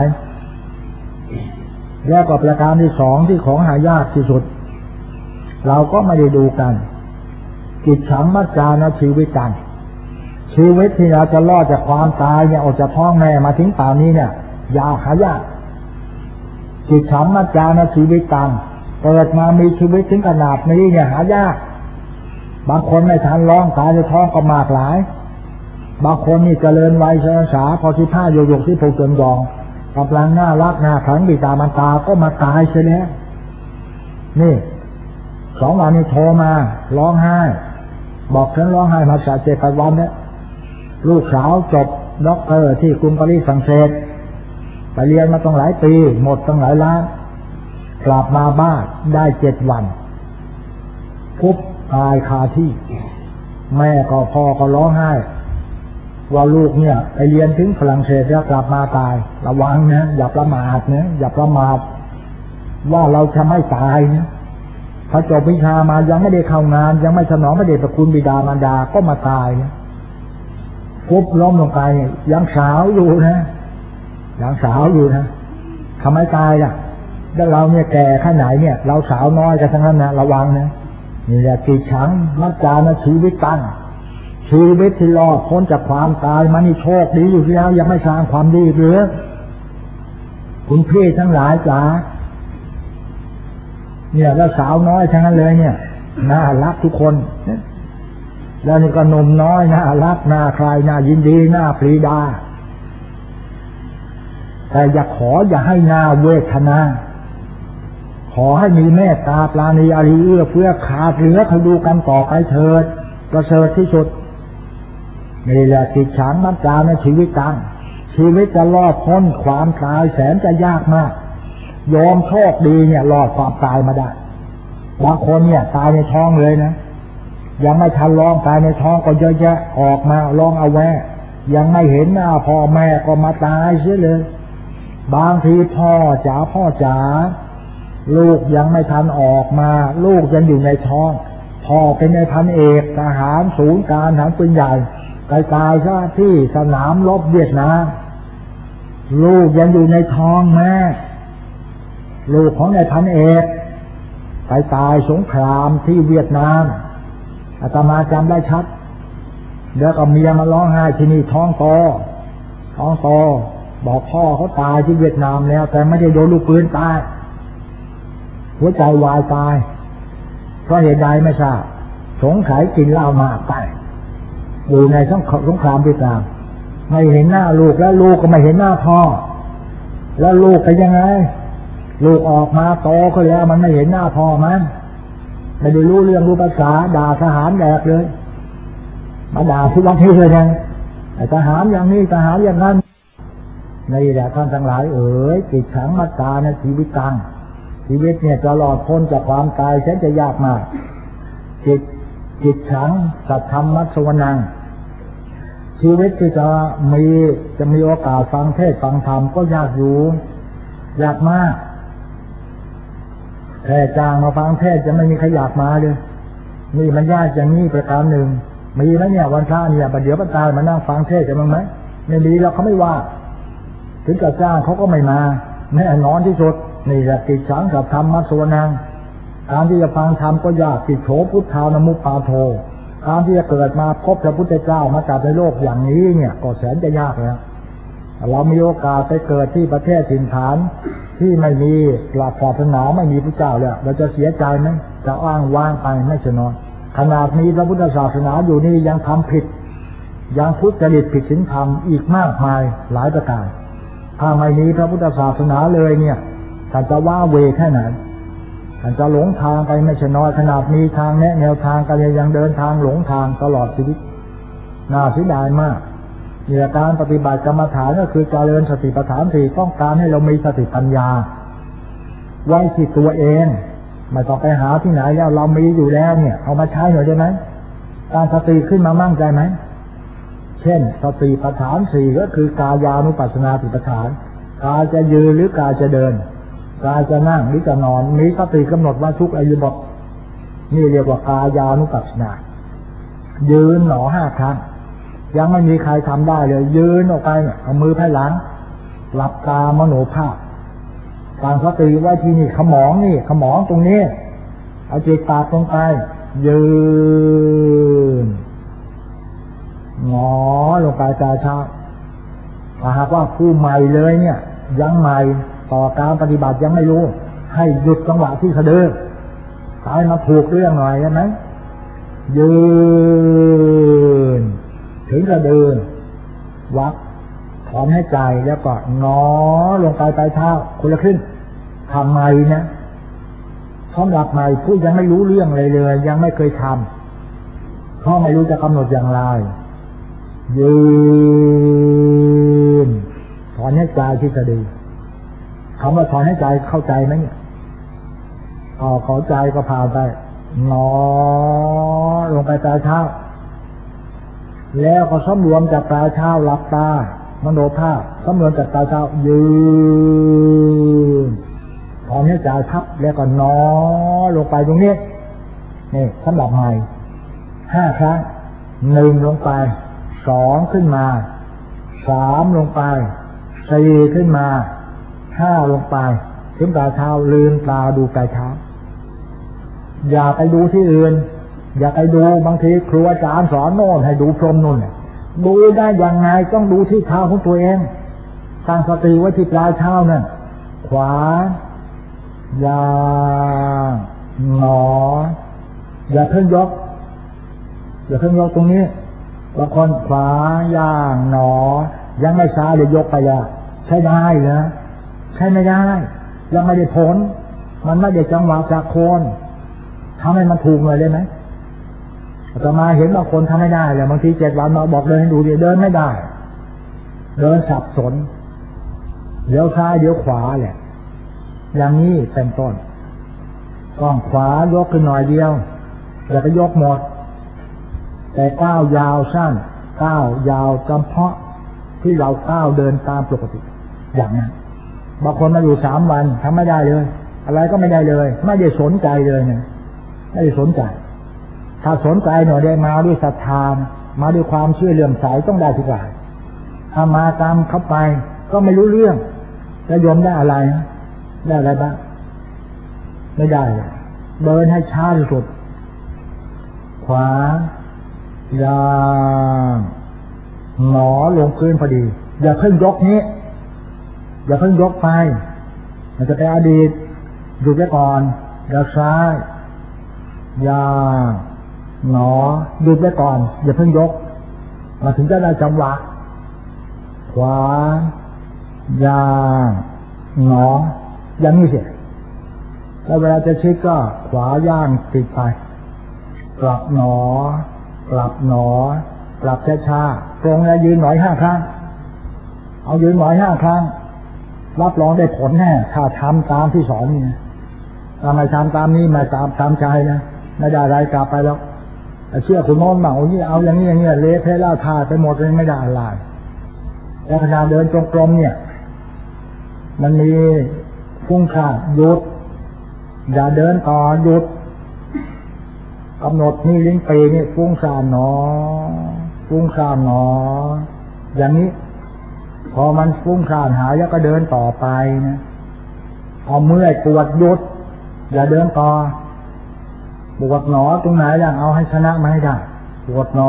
แล้วก็ประการที่2ที่ของหายากที่สุดเราก็ไม่ได้ดูกันกิจฉังมัจจานะชีวิตกันชีวิตที่เราจะรอดจากความตายเนี่ยออกจากท้องแม่มาถึงป่านนี้เนี่ยยากหายากกิจฉังมัจจานะชีวิตกันเกิดมามีชีวิตถึงขนาดนี้เนี่ยหายากบางคนไม่ทันร้องตายในท้องก็มากหลายบางคนนี่เจริญวัยสาพอ15โยกที่ผูกเกินยองกำลังน่ารักน่าขังบิดามารดาก็มาตายเสียแล้วนี่2 วันนี้โทรมาร้องไห้บอกฉันร้องไห้มา7-8 วันแล้วลูกสาวจบด็อกเตอร์ที่กรุงปารีสฝรั่งเศสไปเรียนมาตั้งหลายปีหมดตั้งหลายล้านกลับมาบ้านได้7 วันปุ๊บตายคาที่แม่ก็พ่อก็ร้องไห้ว่าลูกเนี่ยไปเรียนถึงฝรั่งเศสแล้วกลับมาตายระวังนะอย่าประมาทนะอย่าประมาทว่าเราจะไม่ตายนะถ้าจบวิชามายังไม่ได้เข้างานยังไม่สนองพระเดชพระคุณบิดามารดาก็มาตายนะปุ๊บล้มลงไปยังสาวอยู่นะยังสาวอยู่นะทำไมตายล่ะแล้วเราเนี่ยแก่แค่ไหนเนี่ยเราสาวน้อยกันทั้งนั้นนะระวังนะนี่แหละกิจฉังมัจจานะชีวิตตั้งชีวิตที่รอดพ้นจากความตายมันนี่โชคดีอยู่แล้วยังไม่สร้างความดีหรือคุณพี่ทั้งหลายจ๋าเนี่ยแล้วสาวน้อยทั้งนั้นเลยเนี่ยน่ารักทุกคนแล้วนี่ก็หนุ่มน้อยน่ารักน่าใครน่ายินดีน่าปรีดาแต่อย่าให้น่าเวทนาขอให้มีเมตตาปราณีอารีเอื้อเฟื้อขาดเหลือเขาดูกันต่อไปเถิดประเสริฐที่สุดนี่แหละกิจฉังมัจจาในชีวิตต่างชีวิตจะรอดพ้นความตายแสนจะยากมากยอมโชคดีเนี่ยรอดความตายมาได้บางคนเนี่ยตายในท้องเลยนะยังไม่ทันร้องตายในท้องก็เยอะแยะออกมาร้องเอาแวะยังไม่เห็นหน้าพ่อแม่ก็มาตายเสียเลยบางทีพ่อจ๋าลูกยังไม่ทันออกมาลูกยังอยู่ในท้องพ่อเป็นนายพันเอกทหารศูนย์การทหารปืนใหญ่ตายซะที่สนามรบเวียดนามลูกยังอยู่ในท้องแม่ลูกของนายพันเอกไปตายสงครามที่เวียดนามอาตมาจำได้ชัดแล้วก็เมียมาร้องไห้ที่นี่ท้องโตบอกพ่อเขาตายที่เวียดนามแล้วแต่ไม่ได้โดนลูกปืนตายหัวใจวายตายเพราะเหตุใดไม่ทราบสงสัยกินเหล้ามากไปอยู่ในสงครามเวียดนามไม่เห็นหน้าลูกแล้วลูกก็ไม่เห็นหน้าพ่อแล้วลูกเป็นยังไงลูกออกมาโตขึ้นแล้วมันไม่เห็นหน้าพ่อมันไม่ได้รู้เรื่องรู้ภาษาด่าทหารแดกเลยมาด่าทุกวันที่เลยนะทหารอย่างนี้ทหารอย่างนั้นนี่แหละท่านทั้งหลายกิจฉังมัจจาในชีวิตต่างชีวิตเนี่ยจะหลอดพ้นจากความตายแสนจะยากมากจิตฉังสัทธรรมมัสสวนังชีวิตที่จะมีโอกาสฟังเทศน์ฟังธรรมก็ยากอยู่ยากมากแค่จางมาฟังเทศน์จะไม่มีใครอยากมาเลยนี่มันยากอย่างนี้ประการหนึ่งมีไหมเนี่ยวันพระเนี่ยประเดี๋ยวประตายมานั่งฟังเทศน์กันมั้งไหมไม่มีเราเขาไม่ว่าถึงกับจ้างเขาก็ไม่มาแน่นอนที่สุดนี่แหละกิจฉังสัทธรรมมัสสวนังการที่จะฟังธรรมก็ยากติโฉพุทธานมุปปาโทการที่จะเกิดมาพบพระพุทธเจ้ามาจัดในโลกอย่างนี้เนี่ยก็แสนจะยากแล้วเรามีโอกาสไปเกิดที่ประเทศถิ่นฐานที่ไม่มีหลักศาสนาไม่มีพระเจ้าแล้วเราจะเสียใจไหมจะอ้างว้างไปไม่ใช่น้อยขนาดมีพระพุทธศาสนาอยู่นี่ยังทำผิดยังทุจริตผิดศีลธรรมอีกมากมายหลายประการถ้าไม่มีพระพุทธศาสนาเลยเนี่ยท่านจะว่าเวแค่ไหนท่านจะหลงทางไปไม่ใช่น้อยขนาดมีทางแนะแนวทางกันยังเดินทางหลงทางตลอดชีวิตน่าเสียดายมากเนี่ยการปฏิบัติกรรมฐานก็คือการเจริญสติปัฏฐานสี่ต้องการให้เรามีสติปัญญาไว้ที่ตัวเองไม่ต้องไปหาที่ไหนแล้วเรามีอยู่แล้วเนี่ยเอามาใช้หน่อยได้ไหมการสติขึ้นมามั่งใจไหมเช่นสติปัฏฐานสี่ก็คือกายานุปัสสนาสติปัฏฐานกายจะยืนหรือกายจะเดินกายจะนั่งหรือจะนอนมีสติกำหนดว่าทุกอิริยาบถนี่เรียกว่ากายานุปัสสนายืนหนอ5 ครั้งยังไม่มีใครทำได้เลยยืนออกไปเอามือไพ่หลังหลับตามโนภาพตั้งสติไว้ที่นี่ขมองตรงนี้เอาจิตตาตรงไปยืนงอลงไปตาเช้าถ้าหากว่าผู้ใหม่เลยเนี่ยยังใหม่ต่อการปฏิบัติยังไม่รู้ให้หยุดจังหวะที่สะดือให้มาถูกเรื่องหน่อยใช่ไหมยืนถึงจะเดินวักถอนให้ใจแล้วก็งอลงไปปลายเท้าคนละครึ่งทำใหม่นะสำหรับใหม่ผู้ยังไม่รู้เรื่องเลยยังไม่เคยทำเพราะไม่รู้จะกำหนดอย่างไรยืนถอนให้ใจที่สะดือคำว่าถอนให้ใจเข้าใจไหมเนี่ยเข้าใจก็พาไปงอลงไปปลายเท้าแล้วก็สำรวมจากปลายเท้าหลับตามโนภาพสำรวมจากปลายเท้ายืนถอนให้ใจพับแล้วก็นอลงไปตรงนี้นี่สำหรับใหม่5 ครั้ง1ลงไป2ขึ้นมา3ลงไป4ขึ้นมา5ลงไปถึงปลายเท้าลืมตาดูปลายเท้าอย่าไปดูที่อื่นอย่าไปดูบางทีครูอาจารย์สอนโน่นให้ดูพรมนู่นดูได้ยังไงต้องดูที่เท้าของตัวเองตั้งสติไว้ที่ปลายเท้านั่นขวายางหนออย่าเพิ่งยกตรงนี้บางคนขวาย่างหนอยังไม่ซ้ายเลยยกไปแล้วใช่ได้เหรอใช่ไม่ได้ยังไม่ได้ผลมันไม่ได้จังหวะจากคนทำให้มันถูกเลยได้ไหมอาตมาเห็นบางคนทำไม่ได้เลยบางที7 วันมาบอกเดินให้ดูดิเดินไม่ได้เดินสับสนเดี๋ยวซ้ายเดี๋ยวขวาแหละอย่างนี้เป็นต้นก้องขวายกขึ้นหน่อยเดียวอย่าไปยกหมดแต่ก้าวยาวสั้นก้าวยาวจำเพาะที่เราก้าวเดินตามปกติอย่างนั้นบางคนมาอยู่3 วันทำไม่ได้เลยอะไรก็ไม่ได้เลยไม่ได้สนใจเลยเนี่ยไม่ได้สนใจถ้าสนใจหน่อยได้มาด้วยศรัทธามาด้วยความเชื่อเลื่อมใสต้องได้ทุกอย่างถ้ามาตามเข้าไปก็ไม่รู้เรื่องจะยอมได้อะไรได้อะไรบ้างไม่ได้เดินให้ช้าที่สุดขวายางหนอลงพื้นพอดีอย่าเพิ่งยกนี้อย่าเพิ่งยกไปมันจะไปอดีตหยุดไว้ก่อนแล้วซ้ายยางหนอหยุดไว้ก่อนอย่าเพิ่งยกมาถึงจะได้จังหวะขวายางหนออย่างนี้สิแล้วเวลาจะชิดก็ขวาย่างติดไปกลับหนอกลับหนอกลับช้าๆตรงแล้วยืนหน่อย5 ครั้งเอายืนหน่อย5 ครั้งรับรองได้ผลแน่ถ้าทำตามที่สอนนี่ถ้าไม่ทำตามนี้ไม่ตามใจนะไม่ได้อะไรกลับไปแล้วเชื่อคุณโน้นมาโอ้ยเอาอย่างนี้อย่างนี้เละเทะล่าทาไปหมดเลยไม่ได้อะไรแล้วขณะเดินจงกรมเนี่ยมันมีฟุ้งซ่านหยุดอย่าเดินต่อหยุดกำหนดนี่ลิ้นปีนี่ฟุ้งซ่านหนออย่างนี้พอมันฟุ้งซ่านหายแล้วก็เดินต่อไปนะเอาเมื่อยปวดหยุดอย่าเดินต่อปวดหนอตรงไหนอย่างเอาให้ชนะมาให้ได้ปวดหนอ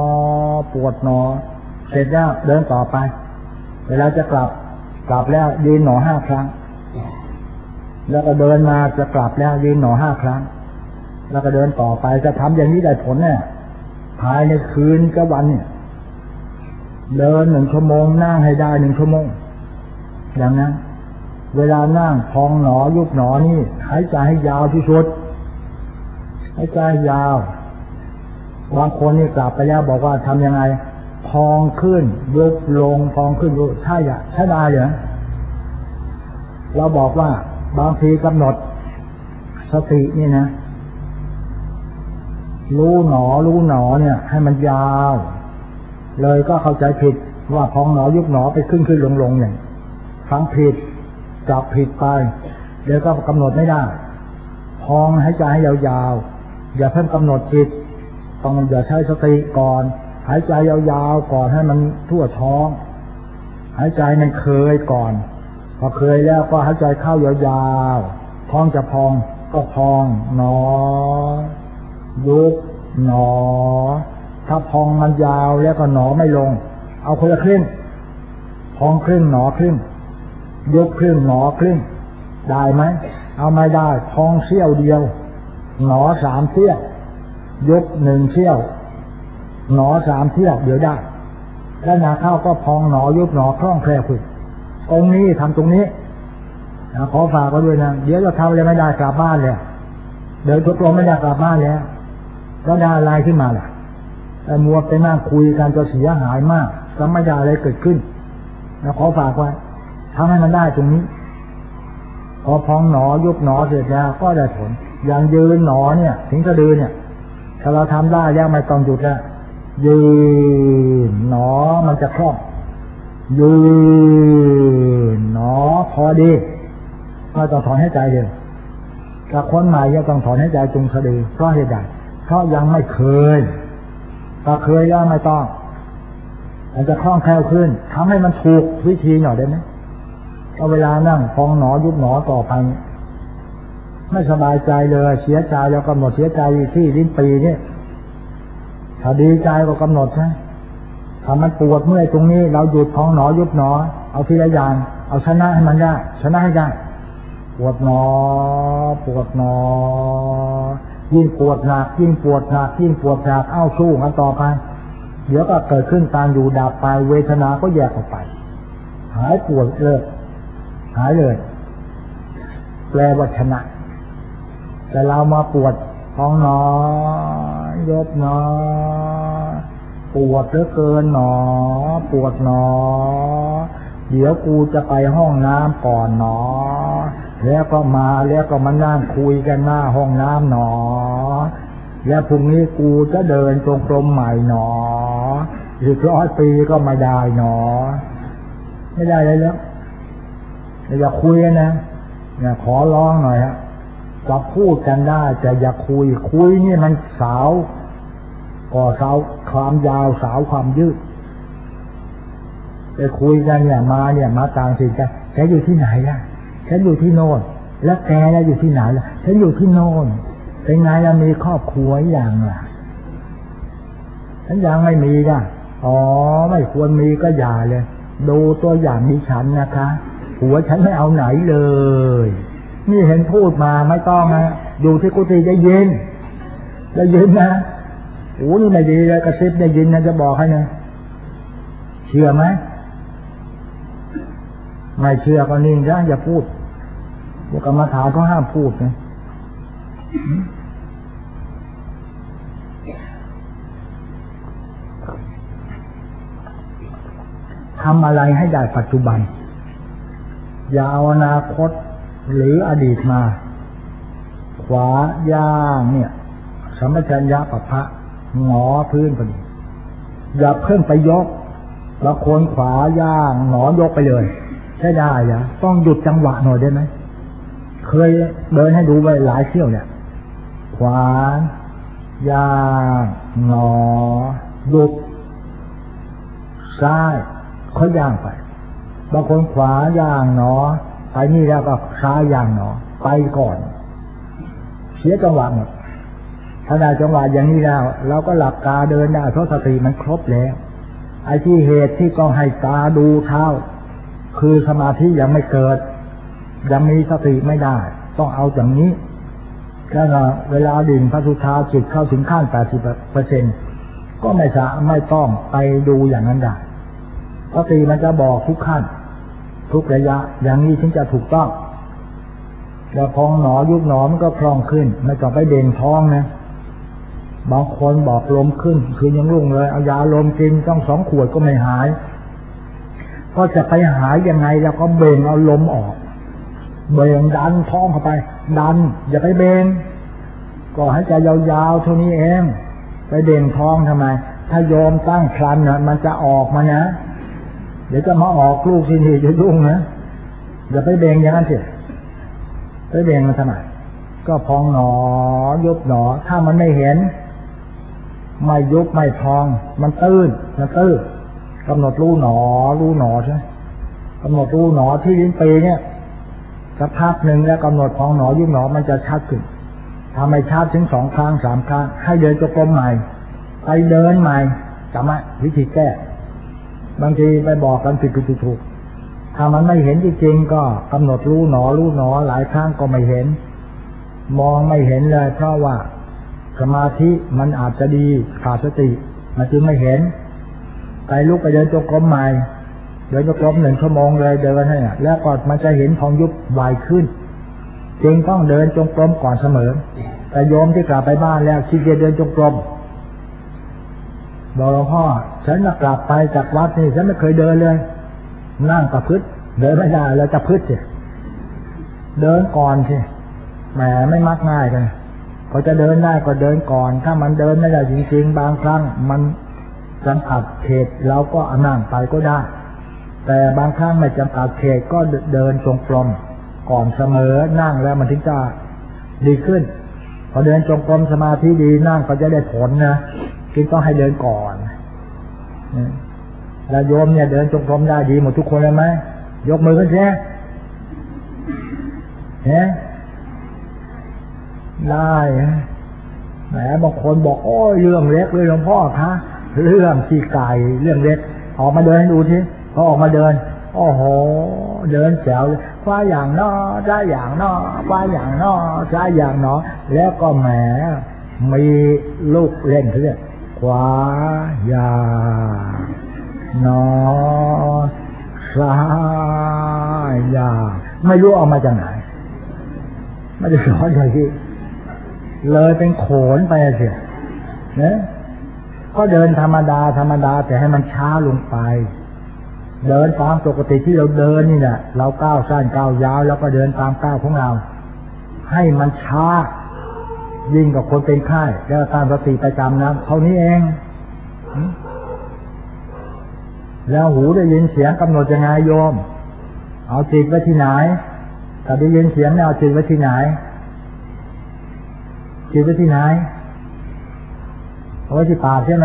เสร็จแล้วเดินต่อไปเวลาจะกลับแล้วยืนหนอ5 ครั้งแล้วก็เดินมาจะกลับแล้วยืนหนอ5 ครั้งแล้วก็เดินต่อไปจะทำอย่างนี้ได้ผลเนี่ยภายในคืนกับวันเนี่ยเดิน1 ชั่วโมงนั่งให้ได้1 ชั่วโมงอย่างนั้นเวลานั่งพองหนอยุบหนอนี่หายใจให้ยาวที่สุดหายใจยาวบางคนนี่กลับไปแล้วบอกว่าทำยังไงพองขึ้นยุบลงพองขึ้นยุบใช่ได้เหรอเราบอกว่าบางทีกำหนดสตินี่นะรู้หนอเนี่ยให้มันยาวเลยก็เข้าใจผิดว่าพองหนอยุบหนอไปขึ้นลงเนี่ยฟังผิดจับผิดไปเดี๋ยวก็กำหนดไม่ได้พองหายใจให้ยาวๆอย่าเพิ่งกำหนดจิตต้องอย่าใช้สติก่อนหายใจยาวๆก่อนให้มันทั่วท้องหายใจมันเคยก่อนพอเคยแล้วก็หายใจเข้ายาวๆท้องจะพองก็พองหนอยุบหนอถ้าพองมันยาวแล้วก็หนอไม่ลงเอาคนละครึ่งพองครึ่งหนอครึ่งยุบครึ่งหนอครึ่งได้ไหมเอาไม่ได้พองเสี้ยวเดียวหนอ3 เสี้ยวยุบ1 เสี้ยวหนอ3 เสี้ยวเดี๋ยวได้แล้วนาเข้าก็พองหนอยุบหนอคล่องแคล่วขึ้นตรงนี้ทำตรงนี้ขอฝากก็ด้วยนะเดี๋ยวจะทำอะไรไม่ได้กลับบ้านเลยเดินทุกลมไม่ได้กลับบ้านแล้วก็ได้อะไรขึ้นมาล่ะแต่มัวไปนั่งคุยกันจะเสียหายมากจะไม่ได้อะไรเกิดขึ้นแล้วขอฝากไว้ทำให้มันได้ตรงนี้พอพองหนอยุบหนอเสร็จแล้วก็ได้ผลอย่างยืนหนอเนี่ยถึงจะเดินเนี่ยถ้าเราทำได้แล้วไม่ต้องหยุดแล้วยืนหนอมันจะคล่องยืนหนอพอดีไม่ต้องถอนหายใจเลยกับคนใหม่ยังต้องถอนหายใจตรงสะดือเพราะเหตุใดเพราะยังไม่เคยถ้าเคยแล้วไม่ต้องมันจะคล่องแคล่วขึ้นทำให้มันถูกวิธีหน่อยได้ไหมเอาเวลานั่งพองหนอยุบหนอต่อไปไม่สบายใจเลยเสียใจแล้วกำหนดเสียใจที่ลิ้นปีนี่ถ้าดีใจก็กำหนดใช่ถ้ามันปวดเมื่อยตรงนี้เราหยุดพองหนอยุบหนอเอาทีละอย่างเอาชนะให้มันได้ชนะให้ได้ปวดหนอยิ่งปวดหนักยิ่งปวดหนักยิ่งปวดหนักเอาสู้กันต่อไปเดี๋ยวก็เกิดขึ้นการอยู่ดับไปเวทนาก็แยกออกไปหายปวดเลยหายเลยแปลว่าชนะแต่เรามาปวดท้องหนอยกหนอปวดเหลือเกินหนอปวดหนอเดี๋ยวกูจะไปห้องน้ำก่อนหนอแล้วก็มานั่งคุยกันหน้าห้องน้ำหนอแล้วพรุ่งนี้กูจะเดินจงกรมใหม่หนออีก100 ปีก็ไม่ได้หนอไม่ได้เลยแล้วอย่าคุยกันนะเนี่ยขอร้องหน่อยฮะจะพูดกันได้แต่อย่าคุยนี่มันสาวก็สาวความยาวสาวความยืดไปคุยกันเนี่ยมาต่างถิ่นกันแกอยู่ที่ไหนล่ะฉันอยู่ที่โน่นแล้วแกแล้วอยู่ที่ไหนล่ะฉันอยู่ที่โน่นเป็นไงล่ะมีครอบครัวอย่างล่ะฉันยังไม่มีล่ะอ๋อไม่ควรมีก็อย่าเลยดูตัวอย่างดิฉันนะคะหัวฉันไม่เอาไหนเลยนี่เห็นพูดมาไม่ต้องนะอยู่ที่กุฏิได้ยินนะโอ้นี่ไม่ดีเลยกระซิบได้ยินนะจะบอกให้นะเชื่อไหมไม่เชื่อก็นิ่งนะอย่าพูดพวกกรรมฐานเขาห้ามพูดนะทำอะไรให้ได้ปัจจุบันอย่าเอาอนาคตหรืออดีตมาขวาย่างเนี่ยสัมปชัญญะปะพะหงอพื้นพอดีอย่าเพิ่งไปยกแล้วโคนขวาย่างหงอยกไปเลยใช่ได้เหรอต้องหยุดจังหวะหน่อยได้ไหมเคยเดินให้ดูไว้หลายเที่ยวเนี่ยขวาย่างหงอหยุดซ้ายค่อยย่างไปบางคนขวาย่างหนอไปนี่แล้วก็ซ้ายย่างหนอไปก่อนเสียจังหวะหมดถ้าได้จังหวะอย่างนี้แล้วเราก็หลับตาเดินได้เพราะสติมันครบแล้วไอ้ที่เหตุที่ต้องให้ตาดูเท้าคือสมาธิยังไม่เกิดยังมีสติไม่ได้ต้องเอาอย่างนี้แล้วเวลาดิ่งพระสุธาจิตเข้าถึงขั้น 80% ก็ไม่ต้องไปดูอย่างนั้นได้สติมันจะบอกทุกขั้นทุกระยะอย่างนี้ถึงจะถูกต้องแล้วพองหนอยุบหนอมันก็คล่องขึ้นไม่ต้องไปเด่งท้องนะบางคนบอกลมขึ้นคือยังรุ่งเลยเอายาลมกินต้อง2 ขวดก็ไม่หายก็จะไปหายยังไงแล้วก็เบ่งเอาลมออกเบ่งดันท้องเข้าไปดันอย่าไปเบ่งก็ให้ใจยาวๆเท่านี้เองไปเด่งท้องทำไมถ้าโยมตั้งครรภ์น่ะมันจะออกมานะเดี๋ยวจะมาออกลูกที่นี่จะยุ่งนะอย่าไปเบ่งอย่างนั้นสิไปเบ่งมันทำไมก็พองหนอยุบหนอถ้ามันไม่เห็นไม่ยุบไม่พองมันตื้นกำหนดรู้หนอใช่กำหนดรู้หนอที่ลิ้นปีเนี่ยสักพักหนึ่งแล้วกำหนดพองหนอยุบหนอมันจะชัดขึ้นทำให้ชัดถึง2 ครั้ง 3 ครั้งให้เดินจงกรมใหม่ไปเดินใหม่จำไหมวิธีแก้บางทีไปบอกกันผิดถูกถ้ามันไม่เห็นจริงๆก็กำหนดรู้หนอหลายครั้งก็ไม่เห็นมองไม่เห็นเลยเพราะว่าสมาธิมันอาจจะดีขาดสติมันจึงไม่เห็นไปลุกไปเดินจงกรมใหม่เดินจงกรม1 ชั่วโมงเลยเดินให้แล้วก็มันจะเห็นพองยุบไวขึ้นจึงต้องเดินจงกรมก่อนเสมอแต่โยมที่กลับไปบ้านแล้วขี้เกียจเดินจงกรมบอกหลวงพ่อฉันกลับไปจากวัดนี่ฉันไม่เคยเดินเลยนั่งกับพืชเดินไม่ได้แล้วจะพืชสิเดินก่อนสิแหมไม่มักง่ายกันพอจะเดินได้ก็เดินก่อนถ้ามันเดินไม่ได้จริงๆบางครั้งมันจำกัดเขตเราก็นั่งไปก็ได้แต่บางครั้งไม่จำกัดเขตก็เดินจงกรมก่อนเสมอนั่งแล้วมันถึงจะดีขึ้นพอเดินจงกรมสมาธิดีนั่งก็จะได้ผลนะจึงต้องให้เดินก่อนแล้วโยมเนี่ยเดินจงกรมได้ดีหมดทุกคนเลยไหมยกมือขึ้นเสียได้แหมบางคนบอกโอ้ยเรื่องเล็กเลยหลวงพ่อคะเรื่องขี้ไก่เรื่องเล็กออกมาเดินให้ดูทีพอออกมาเดินโอ้โหเดินแถวคว้าอย่างนอซ้ายอย่างนอคว้าอย่างนอซ้ายอย่างนอแล้วก็แหมมีลูกเล่นเขาเรียกขวาอย่างนอซ้ายอย่างไม่รู้เอามาจากไหนไม่ได้สอนเลยที่เลยเป็นโขนไปเสียนะก็เดินธรรมดาแต่ให้มันช้าลงไปเดินตามปกติที่เราเดินนี่แหละเราก้าวสั้นก้าวยาวแล้วก็เดินตามก้าวของเราให้มันช้ายิ่งกับคนเป็นไข้แล้วตั้งสติประจำนะเท่านี้เองแล้วหูได้ยินเสียงกำหนดยังไงโยมเอาจิตไว้ที่ไหนถ้าได้ยินเสียงเนี่ยเอาจิตไว้ที่ไหนจิตไว้ที่ไหนเอาไว้ที่ปากใช่ไหม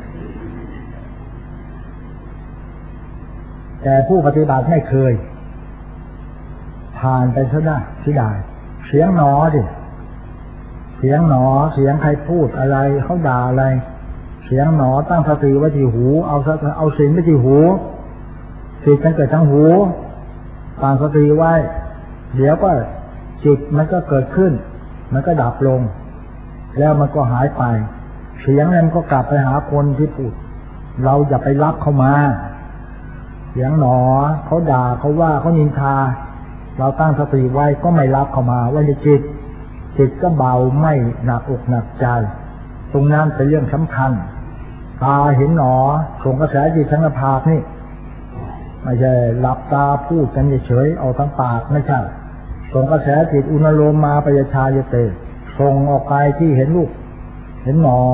แต่ผู้ปฏิบัติไม่เคยผ่านไปซะได้ที่ได้เสียงหนอดิเสียงหนอเสียงใครพูดอะไรเขาด่าอะไรเสียงหนอตั้งสติไว้ที่หูเอาศีลไว้ที่หูจิตมันเกิดทั้งหูตั้งสติไว้เดี๋ยวก็จิตมันก็เกิดขึ้นมันก็ดับลงแล้วมันก็หายไปเสียงนั้นก็กลับไปหาคนที่พูดเราอย่าไปรับเข้ามาเสียงหนอเขาด่าเขาว่าเขานินทาเราตั้งสติไว้ก็ไม่รับเข้ามาไว้ในจิตก็เบาไม่หนักอกหนักใจตรงนั้นเป็นเรื่องสำคัญตาเห็นหนอส่งกระแสจิตทั้งภาคนี่ไม่ใช่หลับตาพูดกันเฉยๆเอาทั้งปากไม่ใช่ส่งกระแสจิตอุณโลมมาปยชายเตส่งออกไปที่เห็นลูกเห็นหนอ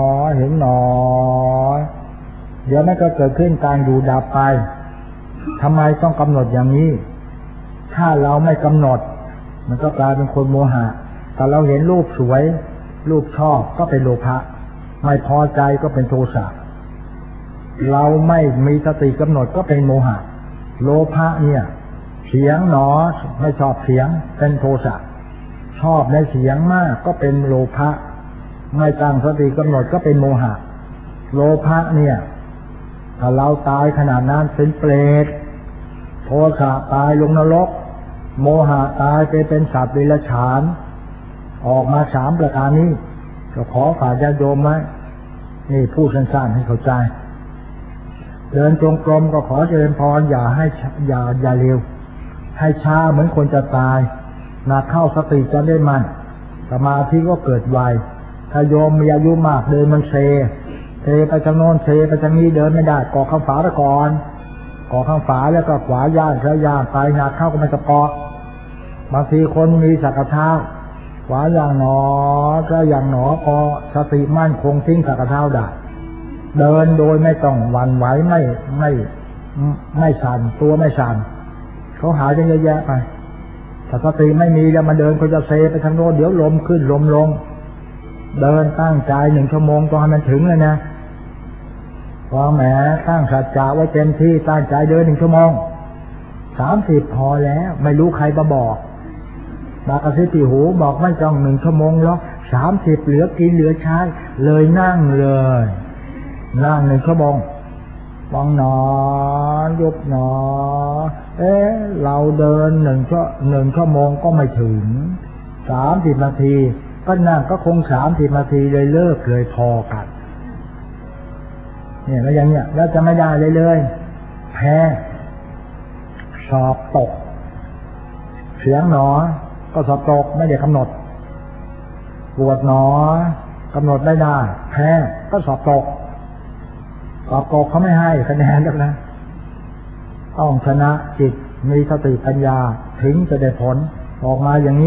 เดี๋ยวมันก็เกิดขึ้นการอยู่ดับไปทำไมต้องกำหนดอย่างนี้ถ้าเราไม่กำหนดมันก็กลายเป็นคนโมหะแต่เราเห็นรูปสวยรูปชอบก็เป็นโลภะไม่พอใจก็เป็นโทสะเราไม่มีสติกำหนดก็เป็นโมหะโลภะเนี่ยเสียงหนอไม่ชอบเสียงเป็นโทสะชอบในเสียงมากก็เป็นโลภะไม่ตั้งสติกำหนดก็เป็นโมหะโลภะเนี่ยถ้าเราตายขนาดนั้นเป็นเปรตโทสะตายลงนรกโมหะตายไปเป็นสัตว์เดรัจฉานออกมา3ประการนี้ก็ขอฝากญาติโยมไว้นี่พูดสั้นๆให้เข้าใจเดินจงกรมก็ขอเจริญพรอย่าเร็วให้ช้าเหมือนคนจะตายหนักเข้าสติจะได้มันสมาธิก็เกิดไวถ้าโยมมีอายุมากเดินมันเซไปทางโน้นเซไปทางนี้เดินไม่ได้ก่อข้างฝาตะก่อนก่อข้างฝาแล้วก็ขวาย่างซ้ายย่างไปหนักเข้าก็ไม่สะกดบางทีคนมีศักดิ์เท้าขวาอย่างหนอซ้ายอย่างหนอพอสติมั่นคงทิ้งศักดิ์เท้าได้เดินโดยไม่ต้องหวั่นไหวไม่สั่นตัวไม่สั่นเขาหายกันเยอะแยะไปถ้าสติไม่มีแล้วมาเดินก็จะเซไปทางโน้นเดี๋ยวลมขึ้นลมลงเดินตั้งใจ1 ชั่วโมงต้องให้มันถึงเลยนะพอแหมตั้งสัจจะไว้เต็มที่ตั้งใจเดิน1 ชั่วโมง30พอแล้วไม่รู้ใครมาบอกกระซิบที่หูบอกไม่ต้อง1 ชั่วโมงหรอก30เหลือกินเหลือใช้เลยนั่งเลยนั่ง1 ชั่วโมงมองหนอยุบหนอเราเดิน1 ชั่วโมงก็ไม่ถึง30 นาทีก็นั่งก็คง30 นาทีเลยเลิกเลยพอกันเนี่ยแล้วอย่างเนี้ยแล้วจะไม่ได้เลยแพ้สอบตกเสียงหนอก็สอบตกไม่ได้กำหนดปวดหนอกำหนดไม่ได้แพ้ก็สอบตกเขาไม่ให้คะแนนแล้วนะต้องชนะจิตมีสติปัญญาถึงจะได้ผลออกมาอย่างนี้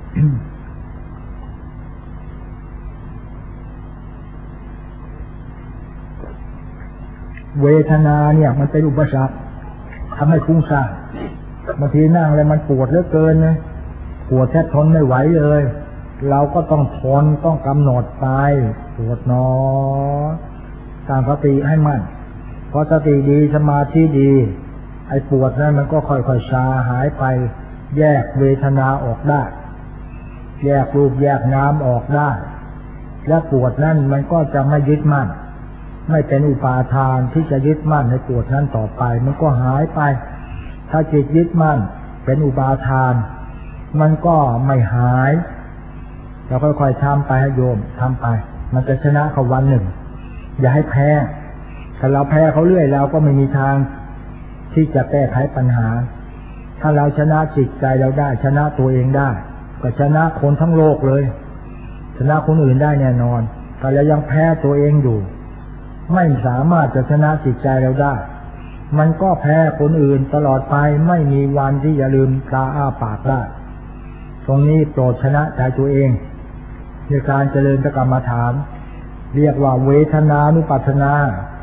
เวทนาเนี่ยมันเป็นอุปสรรคทำให้ฟุ้งซ่านบางทีนั่งแล้วมันปวดเหลือเกินนะปวดแทบทนไม่ไหวเลยเราก็ต้องทนต้องกำหนดไปปวดหนอตั้งสติให้มั่นพอสติดีสมาธิดีไอ้ปวดนั้นมันก็ค่อยๆชาหายไปแยกเวทนาออกได้แยกรูปแยกนามออกได้และปวดนั้นมันก็จะไม่ยึดมั่นไม่เป็นอุปาทานที่จะยึดมั่นในปวดนั้นต่อไปมันก็หายไปถ้าจิตยึดมั่นเป็นอุปาทานมันก็ไม่หายเราค่อยๆทำไปให้โยมทำไปมันจะชนะเขาวันหนึ่งอย่าให้แพ้ถ้าเราแพ้เขาเรื่อยเราก็ไม่มีทางที่จะแก้ไขปัญหาถ้าเราชนะจิตใจเราได้ชนะตัวเองได้ก็ชนะคนทั้งโลกเลยชนะคนอื่นได้แน่นอนแต่เรายังแพ้ตัวเองอยู่ไม่สามารถจะชนะจิตใจเราได้มันก็แพ้คนอื่นตลอดไปไม่มีวันที่จะลืมตาอ้าปากได้ตรงนี้โปรดชนะใจตัวเองในการเจริญกรรมฐานเรียกว่าเวทนานุปัสสนา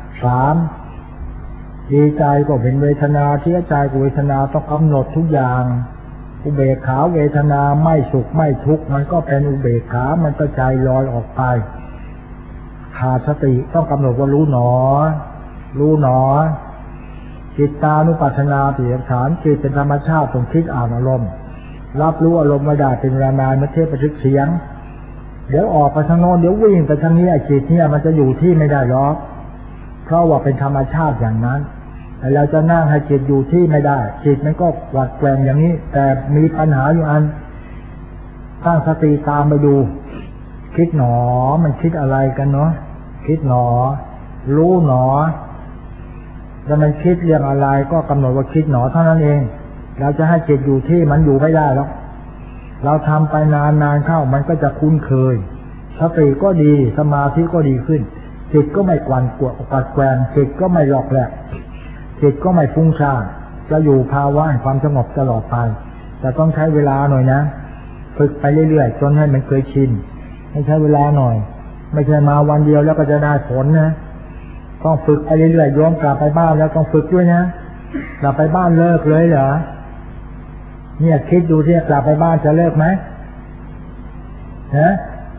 3ดีใจก็เป็นเวทนาเสียใจก็เวทนาต้องกำหนดทุกอย่างอุเบกขาเวทนาไม่สุขไม่ทุกข์มันก็เป็นอุเบกขามันก็ใจลอยออกไปขาดสติต้องกำหนดว่ารู้หนอจิตตานุปัสสนาติฐานจิตเป็นธรรมชาติต้องคิดอ่านอารมณ์รับรู้อารมณ์ไม่ได้เป็นเวลานานมาเทพประทึกเสียงเดี๋ยวออกไปทางโน้นเดี๋ยววิ่งไปทางนี้จิตเนี่ยมันจะอยู่ที่ไม่ได้หรอกเพราะว่าเป็นธรรมชาติอย่างนั้นแต่เราจะนั่งให้จิตอยู่ที่ไม่ได้จิตมันก็หวัดแกว่งอย่างนี้แต่มีปัญหาอยู่อันตั้งสติตามไปดูคิดหนอมันคิดอะไรกันเนาะคิดหนอรู้หนอแล้วมันคิดเรื่องอะไรก็กำหนดว่าคิดหนอเท่านั้นเองเราจะให้จิตอยู่ที่มันอยู่ไม่ได้หรอกเราทำไปนานเข้ามันก็จะคุ้นเคยสติก็ดีสมาธิก็ดีขึ้นจิตก็ไม่กวนกัดแกงจิตก็ไม่หลอกแหลกจิตก็ไม่ฟุ้งซ่านจะอยู่ภาวะความสงบตลอดไปแต่ต้องใช้เวลาหน่อยนะฝึกไปเรื่อยๆจนให้มันเคยชินให้ใช้เวลาหน่อยไม่ใช่มาวันเดียวแล้วก็จะได้ผลนะต้องฝึกไปเรื่อยๆโยมกลับไปบ้านแล้วต้องฝึกด้วยนะกลับไปบ้านเลิกเลยเหรอเนี่ยคิดดูที่กลับไปบ้านจะเลิกไหมฮะ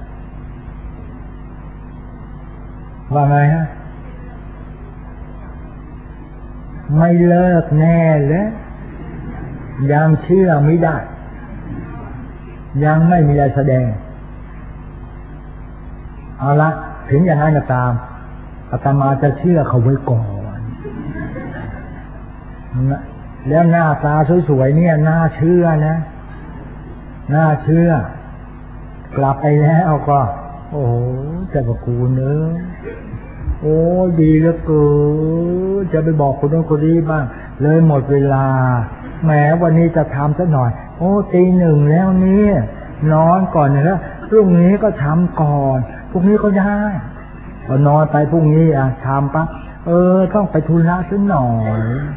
ว่าไงฮะไม่เลิกแน่เลยยังเชื่อไม่ได้ยังไม่มีอะไรแสดงเอาละถึงอย่างนั้นก็ตามอาตมาจะเชื่อเขาไว้ก่อนแล้วหน้าตาสวยๆเนี่ยน่าเชื่อนะน่าเชื่อกลับไปแล้วก็โอ้เจ้าพระคุณเนอะโอ้ดีเหลือเกินจะไปบอกคนโน้นคนนี้บ้างเลยหมดเวลาแหมวันนี้จะทำสักหน่อยโอ้ตี 1แล้วนี่นอนก่อนแล้วพรุ่งนี้ก็ทำก่อนพรุ่งนี้ก็ได้พอนอนไปพรุ่งนี้ทำปั๊บต้องไปธุระสักหน่อย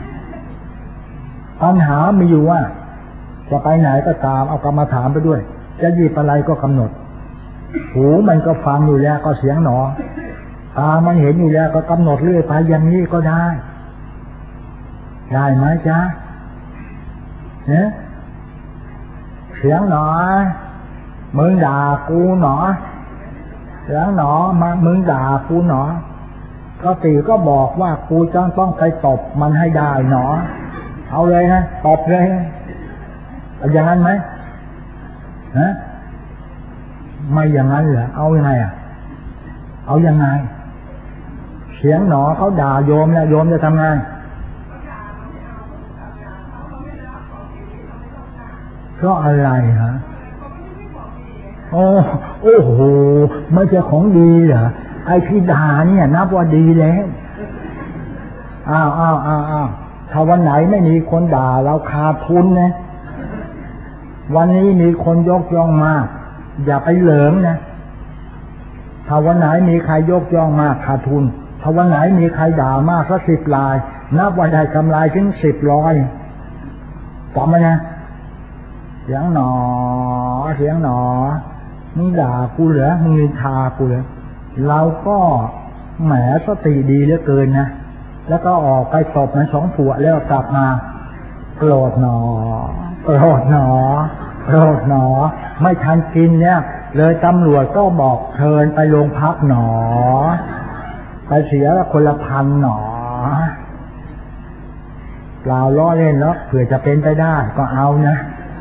ปัญหามีอยู่ว่าจะไปไหนก็ตามเอากรรมฐานไปด้วยจะหยิบอะไรก็กำหนดหูมันก็ฟังอยู่แล้วก็เสียงหนอตามันเห็นอยู่แล้วก็กำหนดเรื่อยไปอย่างนี้ก็ได้ไหมจ๊ะเนี่ยเสียงหนอมึงด่ากูหนอเสียงหนอมามึงด่ากูหนอก็ตีก็บอกว่ากูต้องไปตบมันให้ได้หนอเอาเลยนะตบเลยเอาอย่างนั้นไหมฮะไม่อย่างนั้นเหรอเอายังไงเอายังไงเสียงหนอเขาด่าโยมแล้วโยมจะทำไงเพราะอะไรฮะโอ้โหไม่ใช่ของดีเหรอไอ้ที่ด่าเนี่ยนับว่าดีแล้วอ้าวถ้าวันไหนไม่มีคนด่าเราขาดทุนนะวันนี้มีคนยกย่องมากอย่าไปเหลิงนะถ้าวันไหนมีใครยกย่องมากขาดทุนถ้าวันไหนมีใครด่ามากสัก10 รายนับว่าได้กำไรถึง10-100จำไว้นะเสียงหนอมึงด่ากูเหรอมึงนินทากูเหรอเราก็แหมสติดีเหลือเกินนะแล้วก็ออกไปตบมัน2 ผัวแล้วกลับมาโกรธหนอไม่ทันกินเนี่ยเลยตำรวจก็บอกเชิญไปโรงพักหนอไปเสียละคนละ1,000หนอเปล่าล้อเล่นแล้วเผื่อจะเป็นไปได้ก็เอานะ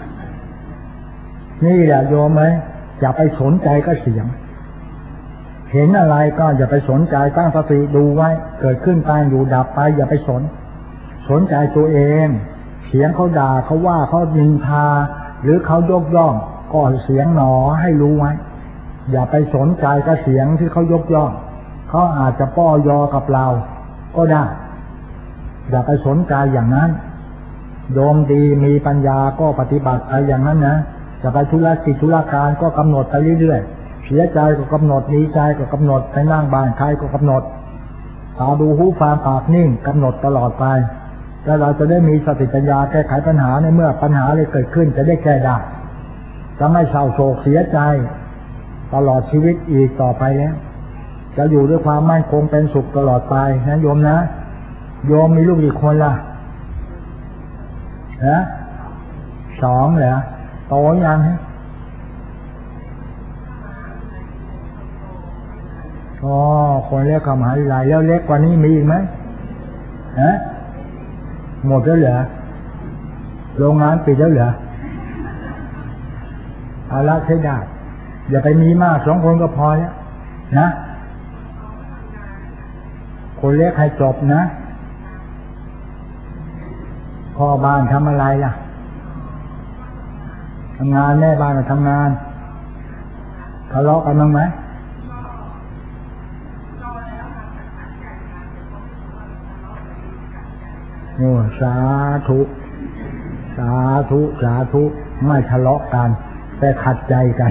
นี่แหละโยมอย่าไปสนใจก็เสียงเห็นอะไรก็อย่าไปสนใจตั้งสติดูไว้เกิดขึ้นตั้งอยู่ดับไปอย่าไปสนใจตัวเองเสีสียงเขาด่าเขาว่าเขานินทาหรือเขายกย่องก็เสียงหนอให้รู้ไว้อย่าไปสนใจกับเสียงที่เขายกย่องเขาอาจจะป้อยอกับเราก็ได้อย่าไปสนใจอย่างนั้นโยมดีมีปัญญาก็ปฏิบัติไปอย่างนั้นนะจะไปธุรกิจธุรการก็กำหนดไปเรื่อยๆเสียใจก็กำหนดดีใจก็กำหนดไปนั่งบ้านใครก็กำหนดตาดูหูฟังปากนิ่งกำหนดตลอดไปแล้วเราจะได้มีสติปัญญาแก้ไขปัญหาในเมื่อปัญหาอะไรเกิดขึ้นจะได้แก้ได้จะไม่เศร้าโศกเสียใจตลอดชีวิตอีกต่อไปแล้วจะอยู่ด้วยความมั่นคงเป็นสุขตลอดไปนะโยมนะโยมมีลูกกี่คนล่ะ2เหรอโตยังฮะคนเล็กเข้ามหาวิทยาลัยแล้วเล็กกว่านี้มีอีกไหมหมดแล้วเหรอโรงงานปิดแล้วเหรอเอาละใช้ได้อย่าไปมีมาก2 คนก็พอแล้วนะคนเล็กให้จบนะพ่อบ้านทำอะไรล่ะทำงานแม่บ้านก็ทำงานทะเลาะกันบ้างไหมโอ้สาธุสาธุสาธุไม่ทะเลาะกันแต่ขัดใจกัน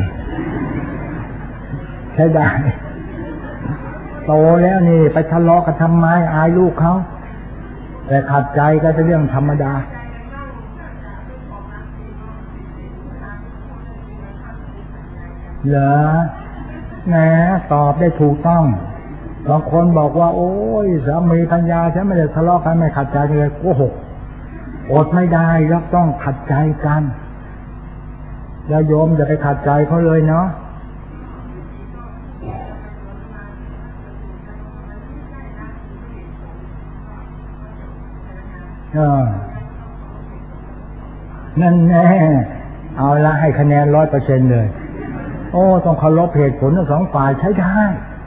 ใช่ได้โตแล้วนี่ไปทะเลาะกันทำไมอายลูกเขาแต่ขัดใจก็เป็นเรื่องธรรมดาเหรอแหมตอบได้ถูกต้องบางคนบอกว่าโอ้ยสามีภรรยาฉันไม่ได้ทะเลาะกันไม่ขัดใจเลยโกหกอดไม่ได้แล้วต้องขัดใจกันอย่าโยมอย่าไปขัดใจเขาเลยเนาะนั่นแน่เอาละให้คะแนน 100% เลยโอ้ต้องเคารพเหตุผลทั้ง2 ฝ่ายใช้ได้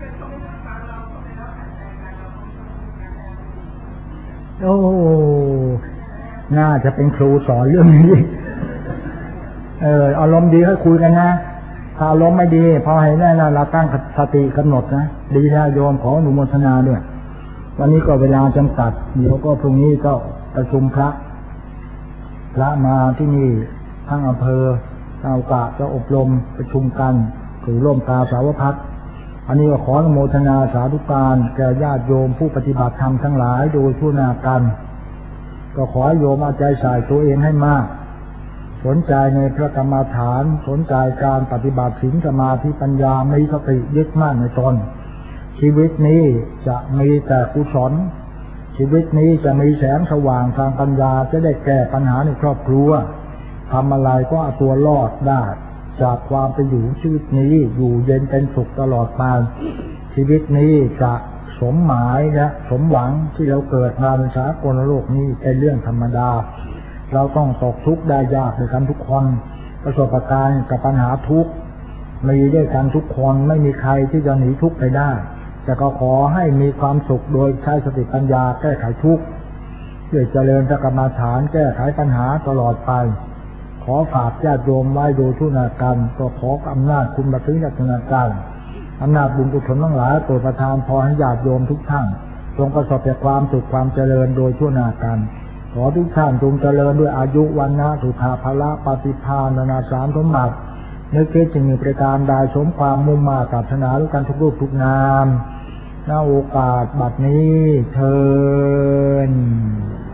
โอ้น่าจะเป็นครูสอนเรื่องนี้อารมณ์ดีให้คุยกันนะถ้าอารมณ์ไม่ดีพอให้แน่นะเราตั้งสติกำหนดนะดีแล้วโยมขออนุโมทนาด้วยวันนี้ก็เวลาจำกัดเดี๋ยวก็พรุ่งนี้ก็ประชุมพระมาที่นี่ทั้งอำเภอทั้งโอกาสจะอบรมประชุมกันคือร่วมกาสาวพัฒน์อันนี้ก็ขออนุโมทนาสาธุการแก่ญาติโยมผู้ปฏิบัติธรรมทั้งหลายโดยทั่วหน้ากันก็ขอโยมเอาใจใส่ตัวเองให้มากสนใจในพระกรรมฐานสนใจการปฏิบัติศีลสมาธิปัญญามีสติยึดมั่นในตนชีวิตนี้จะมีแต่กุศลชีวิตนี้จะมีแสงสว่างทางปัญญาจะได้แก้ปัญหาในครอบครัวทำอะไรก็เอาตัวรอดได้จากความไปอยู่ชีวิตนี้อยู่เย็นเป็นสุขตลอดไปชีวิตนี้จะสมหมายและสมหวังที่เราเกิดมาในสากลโลกนี้เป็นเรื่องธรรมดาเราต้องตกทุกข์ได้ยากด้วยกันทุกคนประสบการณ์กับปัญหาทุกข์มีด้วยกันทุกคนไม่มีใครที่จะหนีทุกข์ไปได้แต่ก็ขอให้มีความสุขโดยใช้สติปัญญาแก้ไขทุกข์ด้วยเจริญพระกรรมฐานแก้ไขปัญหาตลอดไปขอฝากญาติโยมไว้โดยทุกนาการก็ขออำนาจคุณบัตรรัตนาการอำนาจบุญกุศลทั้งหลายโปรดประทานพรให้ญาติโยมทุกท่านจงประสบแต่ความสุขความเจริญโดยทั่วหน้ากันขอทุกท่านจงเจริญด้วยอายุวันนะสุขภาละปฏิภาณนานาสามสมบัตินึกคิดจึงมีประการใดสมความมุ่งมาปรารถนาด้วยกันทุกรูปทุกนามณโอกาสบัดนี้เชิญ